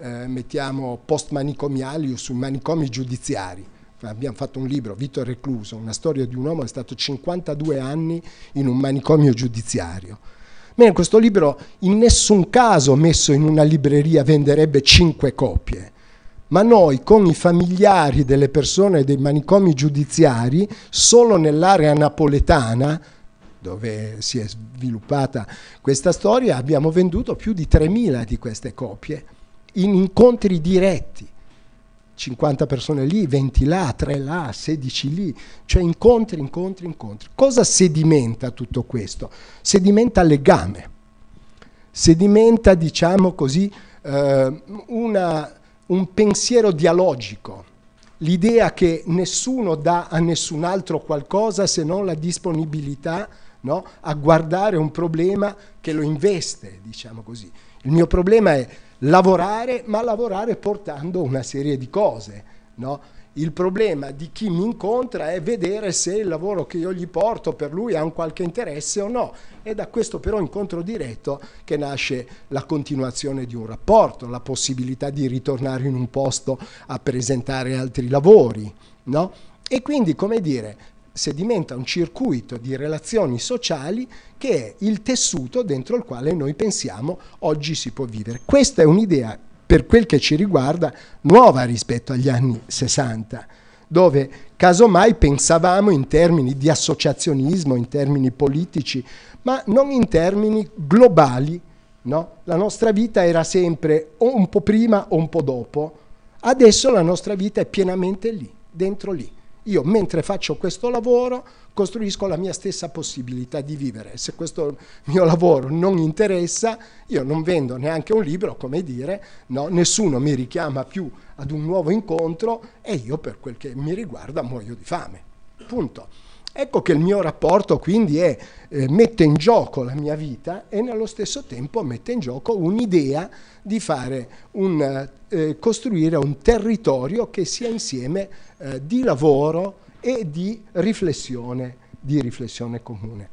mettiamo post-manicomiali o sui manicomi giudiziari. Abbiamo fatto un libro, Vito Recluso, una storia di un uomo che è stato 52 anni in un manicomio giudiziario. Bene, questo libro in nessun caso messo in una libreria venderebbe 5 copie, ma noi con i familiari delle persone dei manicomi giudiziari, solo nell'area napoletana, dove si è sviluppata questa storia, abbiamo venduto più di 3.000 di queste copie in incontri diretti. 50 persone lì, 20 là, 3 là, 16 lì, cioè incontri. Cosa sedimenta tutto questo? Sedimenta legame, sedimenta, diciamo così, un pensiero dialogico, l'idea che nessuno dà a nessun altro qualcosa se non la disponibilità, no, a guardare un problema che lo investe, diciamo così. Il mio problema è lavorare, ma lavorare portando una serie di cose, no? Il problema di chi mi incontra è vedere se il lavoro che io gli porto per lui ha un qualche interesse o no. E da questo però incontro diretto che nasce la continuazione di un rapporto, la possibilità di ritornare in un posto a presentare altri lavori, no? E quindi, come dire, sedimenta un circuito di relazioni sociali che è il tessuto dentro il quale noi pensiamo oggi si può vivere. Questa è un'idea, per quel che ci riguarda, nuova rispetto agli anni 60, dove casomai pensavamo in termini di associazionismo, in termini politici, ma non in termini globali, no? La nostra vita era sempre o un po' prima o un po' dopo, adesso la nostra vita è pienamente lì, dentro lì. Io mentre faccio questo lavoro costruisco la mia stessa possibilità di vivere. Se questo mio lavoro non interessa, io non vendo neanche un libro, come dire, no? Nessuno mi richiama più ad un nuovo incontro e io, per quel che mi riguarda, muoio di fame. Punto. Ecco che il mio rapporto quindi è, mette in gioco la mia vita e nello stesso tempo mette in gioco un'idea di fare costruire un territorio che sia insieme di lavoro e di riflessione comune.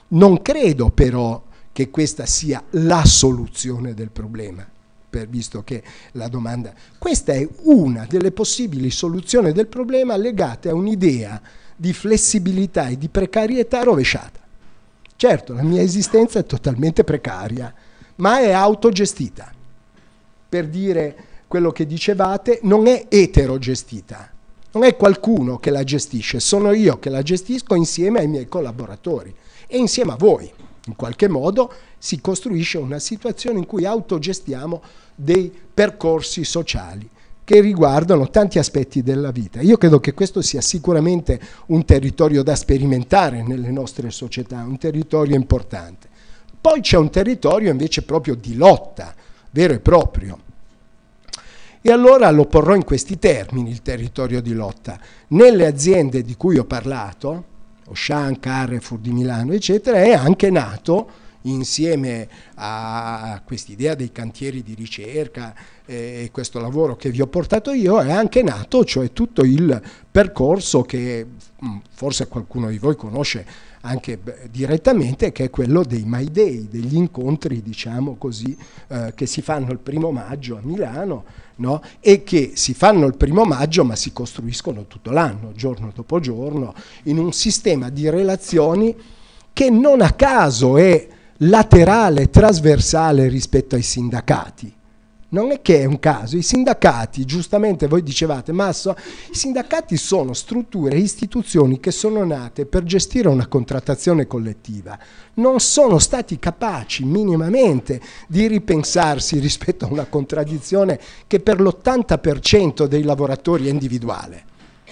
Non credo però che questa sia la soluzione del problema, visto che la domanda... Questa è una delle possibili soluzioni del problema legate a un'idea di flessibilità e di precarietà rovesciata. Certo, la mia esistenza è totalmente precaria, ma è autogestita. Per dire quello che dicevate, non è eterogestita. Non è qualcuno che la gestisce, sono io che la gestisco insieme ai miei collaboratori e insieme a voi. In qualche modo si costruisce una situazione in cui autogestiamo dei percorsi sociali che riguardano tanti aspetti della vita. Io credo che questo sia sicuramente un territorio da sperimentare nelle nostre società, un territorio importante. Poi c'è un territorio invece proprio di lotta, vero e proprio. E allora lo porrò in questi termini, il territorio di lotta. Nelle aziende di cui ho parlato, Auchan, Carrefour di Milano, eccetera, è anche nato, insieme a quest'idea dei cantieri di ricerca e questo lavoro che vi ho portato io, è anche nato, cioè tutto il percorso che forse qualcuno di voi conosce anche direttamente, che è quello dei My Day, degli incontri, diciamo così, che si fanno il 1° maggio a Milano, no? E che si fanno il 1° maggio ma si costruiscono tutto l'anno, giorno dopo giorno, in un sistema di relazioni che non a caso è laterale, trasversale rispetto ai sindacati. Non è che è un caso, i sindacati, giustamente voi dicevate, Masso, i sindacati sono strutture, istituzioni che sono nate per gestire una contrattazione collettiva, non sono stati capaci minimamente di ripensarsi rispetto a una contraddizione che per l'80% dei lavoratori è individuale.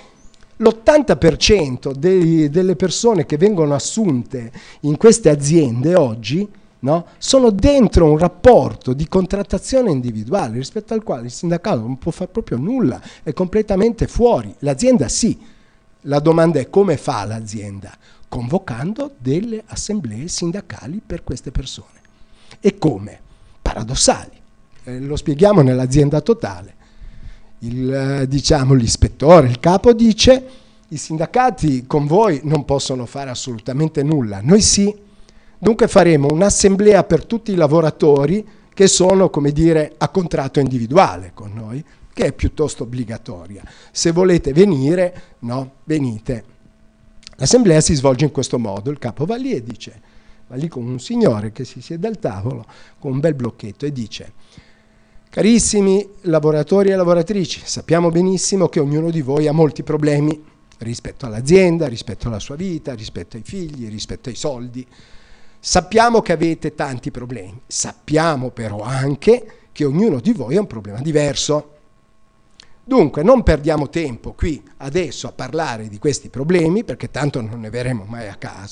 L'80% delle persone che vengono assunte in queste aziende oggi, no, sono dentro un rapporto di contrattazione individuale rispetto al quale il sindacato non può fare proprio nulla, è completamente fuori. L'azienda sì, la domanda è come fa l'azienda? Convocando delle assemblee sindacali per queste persone. E come? Paradossali. Lo spieghiamo nell'azienda totale. L'ispettore, il capo dice: i sindacati con voi non possono fare assolutamente nulla, noi sì. Dunque faremo un'assemblea per tutti i lavoratori che sono, come dire, a contratto individuale con noi, che è piuttosto obbligatoria. Se volete venire, no, venite. L'assemblea si svolge in questo modo, il capo va lì e dice, va lì con un signore che si siede al tavolo con un bel blocchetto e dice: carissimi lavoratori e lavoratrici, sappiamo benissimo che ognuno di voi ha molti problemi rispetto all'azienda, rispetto alla sua vita, rispetto ai figli, rispetto ai soldi. Sappiamo che avete tanti problemi, sappiamo però anche che ognuno di voi ha un problema diverso. Dunque non perdiamo tempo qui adesso a parlare di questi problemi, perché tanto non ne verremo mai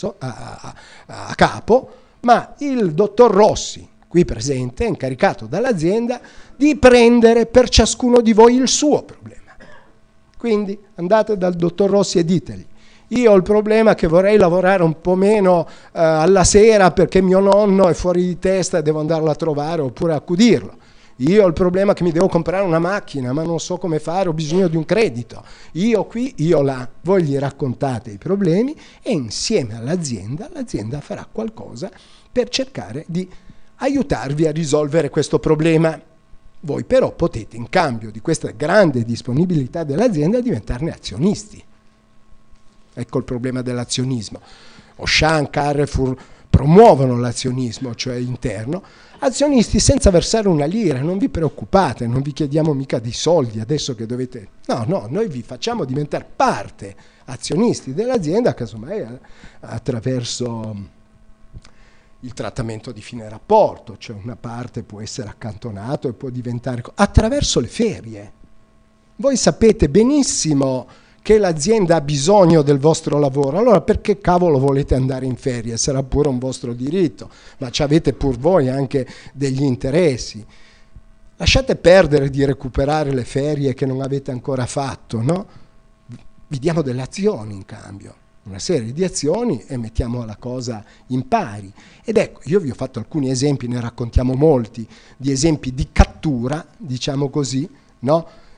a capo, ma il dottor Rossi, qui presente, è incaricato dall'azienda di prendere per ciascuno di voi il suo problema. Quindi andate dal dottor Rossi e ditegli: io ho il problema che vorrei lavorare un po' meno alla sera perché mio nonno è fuori di testa e devo andarlo a trovare oppure accudirlo. Io ho il problema che mi devo comprare una macchina ma non so come fare, ho bisogno di un credito. Io qui, io là. Voi gli raccontate i problemi e insieme all'azienda, l'azienda farà qualcosa per cercare di aiutarvi a risolvere questo problema. Voi però potete, in cambio di questa grande disponibilità dell'azienda, diventarne azionisti. Ecco il problema dell'azionismo. Auchan, Carrefour promuovono l'azionismo, cioè interno. Azionisti senza versare una lira, non vi preoccupate, non vi chiediamo mica di soldi adesso che dovete... No, noi vi facciamo diventare parte azionisti dell'azienda, casomai attraverso il trattamento di fine rapporto, cioè una parte può essere accantonato e può diventare... attraverso le ferie. Voi sapete benissimo che l'azienda ha bisogno del vostro lavoro, allora perché cavolo volete andare in ferie? Sarà pure un vostro diritto, ma ci avete pur voi anche degli interessi. Lasciate perdere di recuperare le ferie che non avete ancora fatto, no? Vi diamo delle azioni in cambio, una serie di azioni e mettiamo la cosa in pari. Ed ecco, io vi ho fatto alcuni esempi, ne raccontiamo molti, di esempi di cattura, diciamo così, no?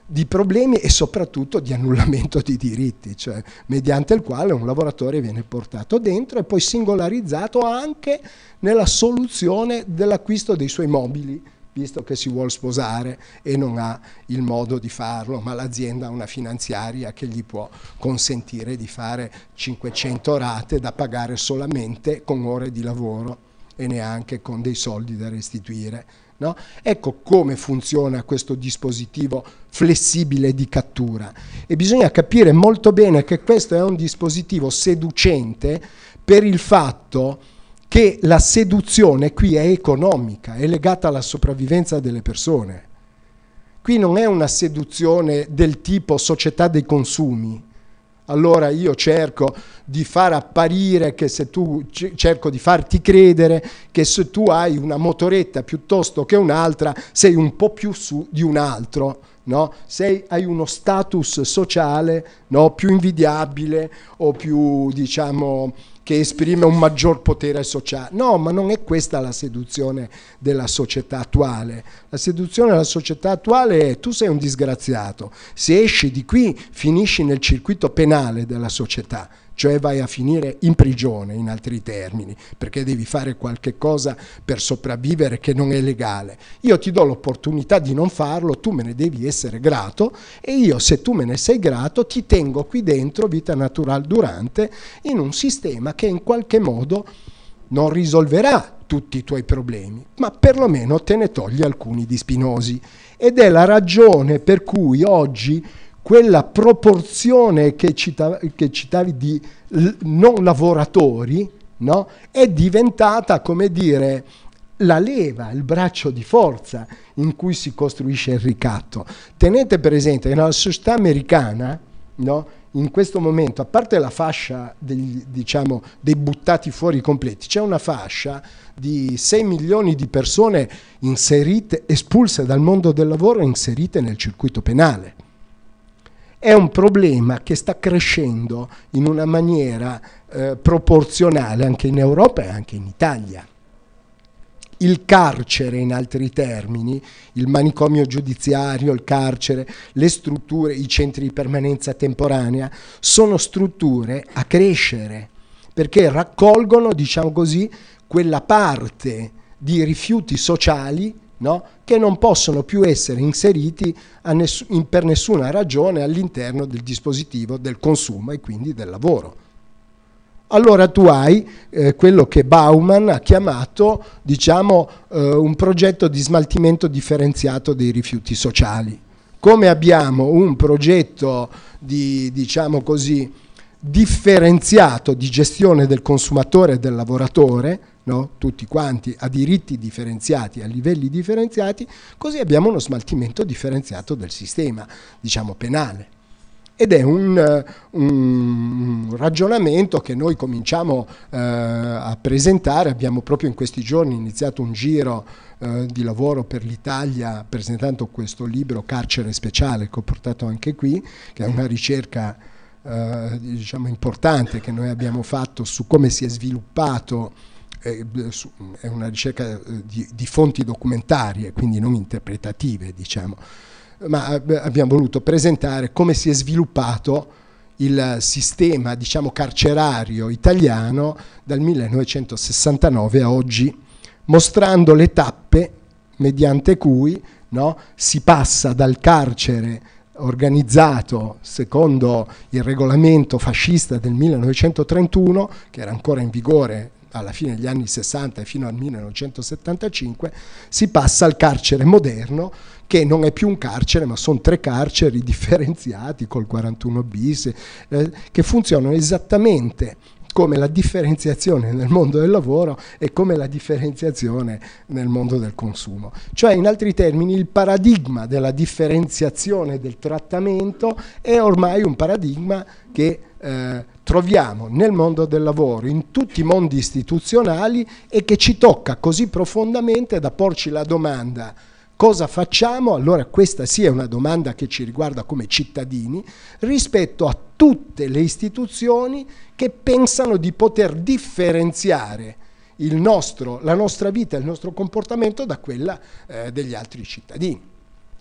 di problemi e soprattutto di annullamento di diritti, cioè mediante il quale un lavoratore viene portato dentro e poi singolarizzato anche nella soluzione dell'acquisto dei suoi mobili, visto che si vuole sposare e non ha il modo di farlo, ma l'azienda ha una finanziaria che gli può consentire di fare 500 rate da pagare solamente con ore di lavoro e neanche con dei soldi da restituire. No? Ecco come funziona questo dispositivo flessibile di cattura, e bisogna capire molto bene che questo è un dispositivo seducente per il fatto che la seduzione qui è economica, è legata alla sopravvivenza delle persone. Qui non è una seduzione del tipo società dei consumi. Allora io cerco di far apparire che se tu, cerco di farti credere che se tu hai una motoretta piuttosto che un'altra sei un po' più su di un altro, no? Hai uno status sociale, no? Più invidiabile o più, diciamo, che esprime un maggior potere sociale. No, ma non è questa la seduzione della società attuale. La seduzione della società attuale è: tu sei un disgraziato, se esci di qui finisci nel circuito penale della società, cioè vai a finire in prigione, in altri termini, perché devi fare qualche cosa per sopravvivere che non è legale. Io ti do l'opportunità di non farlo, tu me ne devi essere grato, e io, se tu me ne sei grato, ti tengo qui dentro, vita natural durante, in un sistema che in qualche modo non risolverà tutti i tuoi problemi, ma perlomeno te ne toglie alcuni di spinosi. Ed è la ragione per cui oggi quella proporzione che citavi di non lavoratori, no? È diventata, come dire, la leva, il braccio di forza in cui si costruisce il ricatto. Tenete presente che nella società americana, no? In questo momento, a parte la fascia dei buttati fuori completi, c'è una fascia di 6 milioni di persone inserite, espulse dal mondo del lavoro e inserite nel circuito penale. È un problema che sta crescendo in una maniera proporzionale anche in Europa e anche in Italia. Il carcere, in altri termini, il manicomio giudiziario, il carcere, le strutture, i centri di permanenza temporanea, sono strutture a crescere, perché raccolgono, diciamo così, quella parte di rifiuti sociali, no? Che non possono più essere inseriti per nessuna ragione all'interno del dispositivo del consumo e quindi del lavoro. Allora tu hai quello che Bauman ha chiamato, diciamo, un progetto di smaltimento differenziato dei rifiuti sociali. Come abbiamo un progetto di, diciamo così, differenziato di gestione del consumatore e del lavoratore, no? Tutti quanti a diritti differenziati, a livelli differenziati, così abbiamo uno smaltimento differenziato del sistema, diciamo, penale. Ed è un ragionamento che noi cominciamo a presentare. Abbiamo proprio in questi giorni iniziato un giro di lavoro per l'Italia presentando questo libro Carcere Speciale, che ho portato anche qui, che è una ricerca diciamo importante che noi abbiamo fatto su come si è sviluppato. È una ricerca di fonti documentarie, quindi non interpretative, diciamo. Ma abbiamo voluto presentare come si è sviluppato il sistema, diciamo, carcerario italiano dal 1969 a oggi, mostrando le tappe mediante cui, no, si passa dal carcere organizzato secondo il regolamento fascista del 1931, che era ancora in vigore alla fine degli anni 60 e fino al 1975, si passa al carcere moderno, che non è più un carcere, ma sono 3 carceri differenziati col 41 bis, che funzionano esattamente come la differenziazione nel mondo del lavoro e come la differenziazione nel mondo del consumo. Cioè, in altri termini, il paradigma della differenziazione del trattamento è ormai un paradigma che troviamo nel mondo del lavoro, in tutti i mondi istituzionali, e che ci tocca così profondamente da porci la domanda: cosa facciamo? Allora questa sì è una domanda che ci riguarda come cittadini rispetto a tutte le istituzioni che pensano di poter differenziare la nostra vita, il nostro comportamento da quella degli altri cittadini.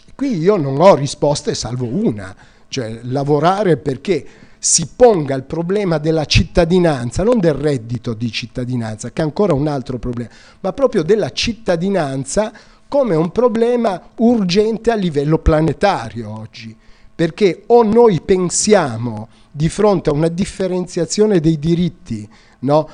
Qui io non ho risposte salvo una, cioè lavorare perché si ponga il problema della cittadinanza, non del reddito di cittadinanza, che è ancora un altro problema, ma proprio della cittadinanza come un problema urgente a livello planetario oggi. Perché o noi pensiamo di fronte a una differenziazione dei diritti, no,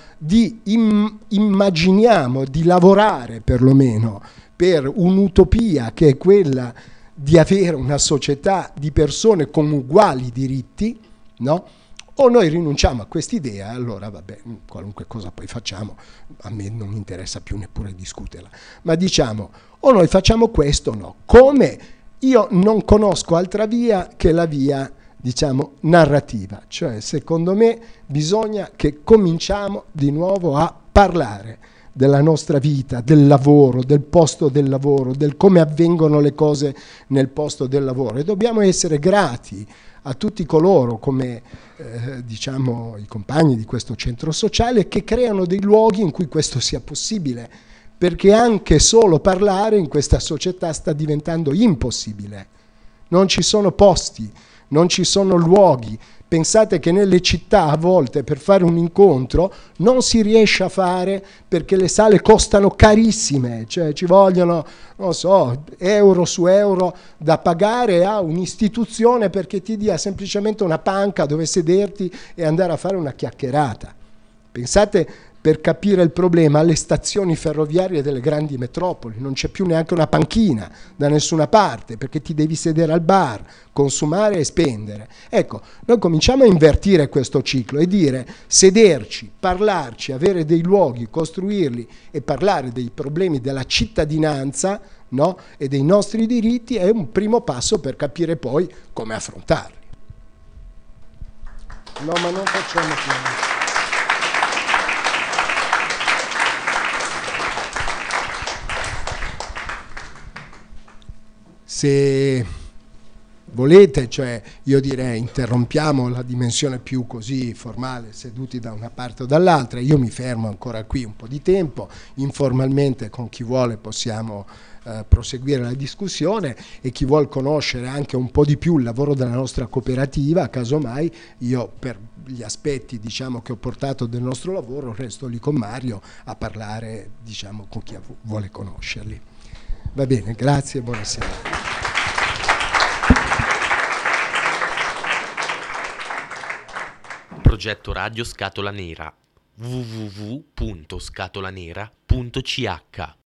immaginiamo di lavorare perlomeno per un'utopia che è quella di avere una società di persone con uguali diritti, no? O noi rinunciamo a quest'idea, allora vabbè, qualunque cosa poi facciamo, a me non interessa più neppure discuterla, ma diciamo o noi facciamo questo o no. Come? Io non conosco altra via che la via, diciamo, narrativa, cioè secondo me bisogna che cominciamo di nuovo a parlare della nostra vita, del lavoro, del posto del lavoro, del come avvengono le cose nel posto del lavoro, e dobbiamo essere grati a tutti coloro come diciamo i compagni di questo centro sociale che creano dei luoghi in cui questo sia possibile, perché anche solo parlare in questa società sta diventando impossibile. Non ci sono posti, non ci sono luoghi. Pensate che nelle città a volte per fare un incontro non si riesce a fare perché le sale costano carissime, cioè ci vogliono, non so, euro su euro da pagare a un'istituzione perché ti dia semplicemente una panca dove sederti e andare a fare una chiacchierata. Pensate, per capire il problema, alle stazioni ferroviarie delle grandi metropoli non c'è più neanche una panchina da nessuna parte perché ti devi sedere al bar, consumare e spendere. Ecco, noi cominciamo a invertire questo ciclo e dire sederci, parlarci, avere dei luoghi, costruirli e parlare dei problemi della cittadinanza, no? E dei nostri diritti è un primo passo per capire poi come affrontarli. No, ma non facciamo più. Se volete, cioè io direi interrompiamo la dimensione più così formale, seduti da una parte o dall'altra, io mi fermo ancora qui un po' di tempo, informalmente con chi vuole possiamo proseguire la discussione, e chi vuol conoscere anche un po' di più il lavoro della nostra cooperativa, casomai io per gli aspetti diciamo che ho portato del nostro lavoro resto lì con Mario a parlare diciamo con chi vuole conoscerli. Va bene, grazie e buonasera. Progetto Radio Scatola Nera www.scatolanera.ch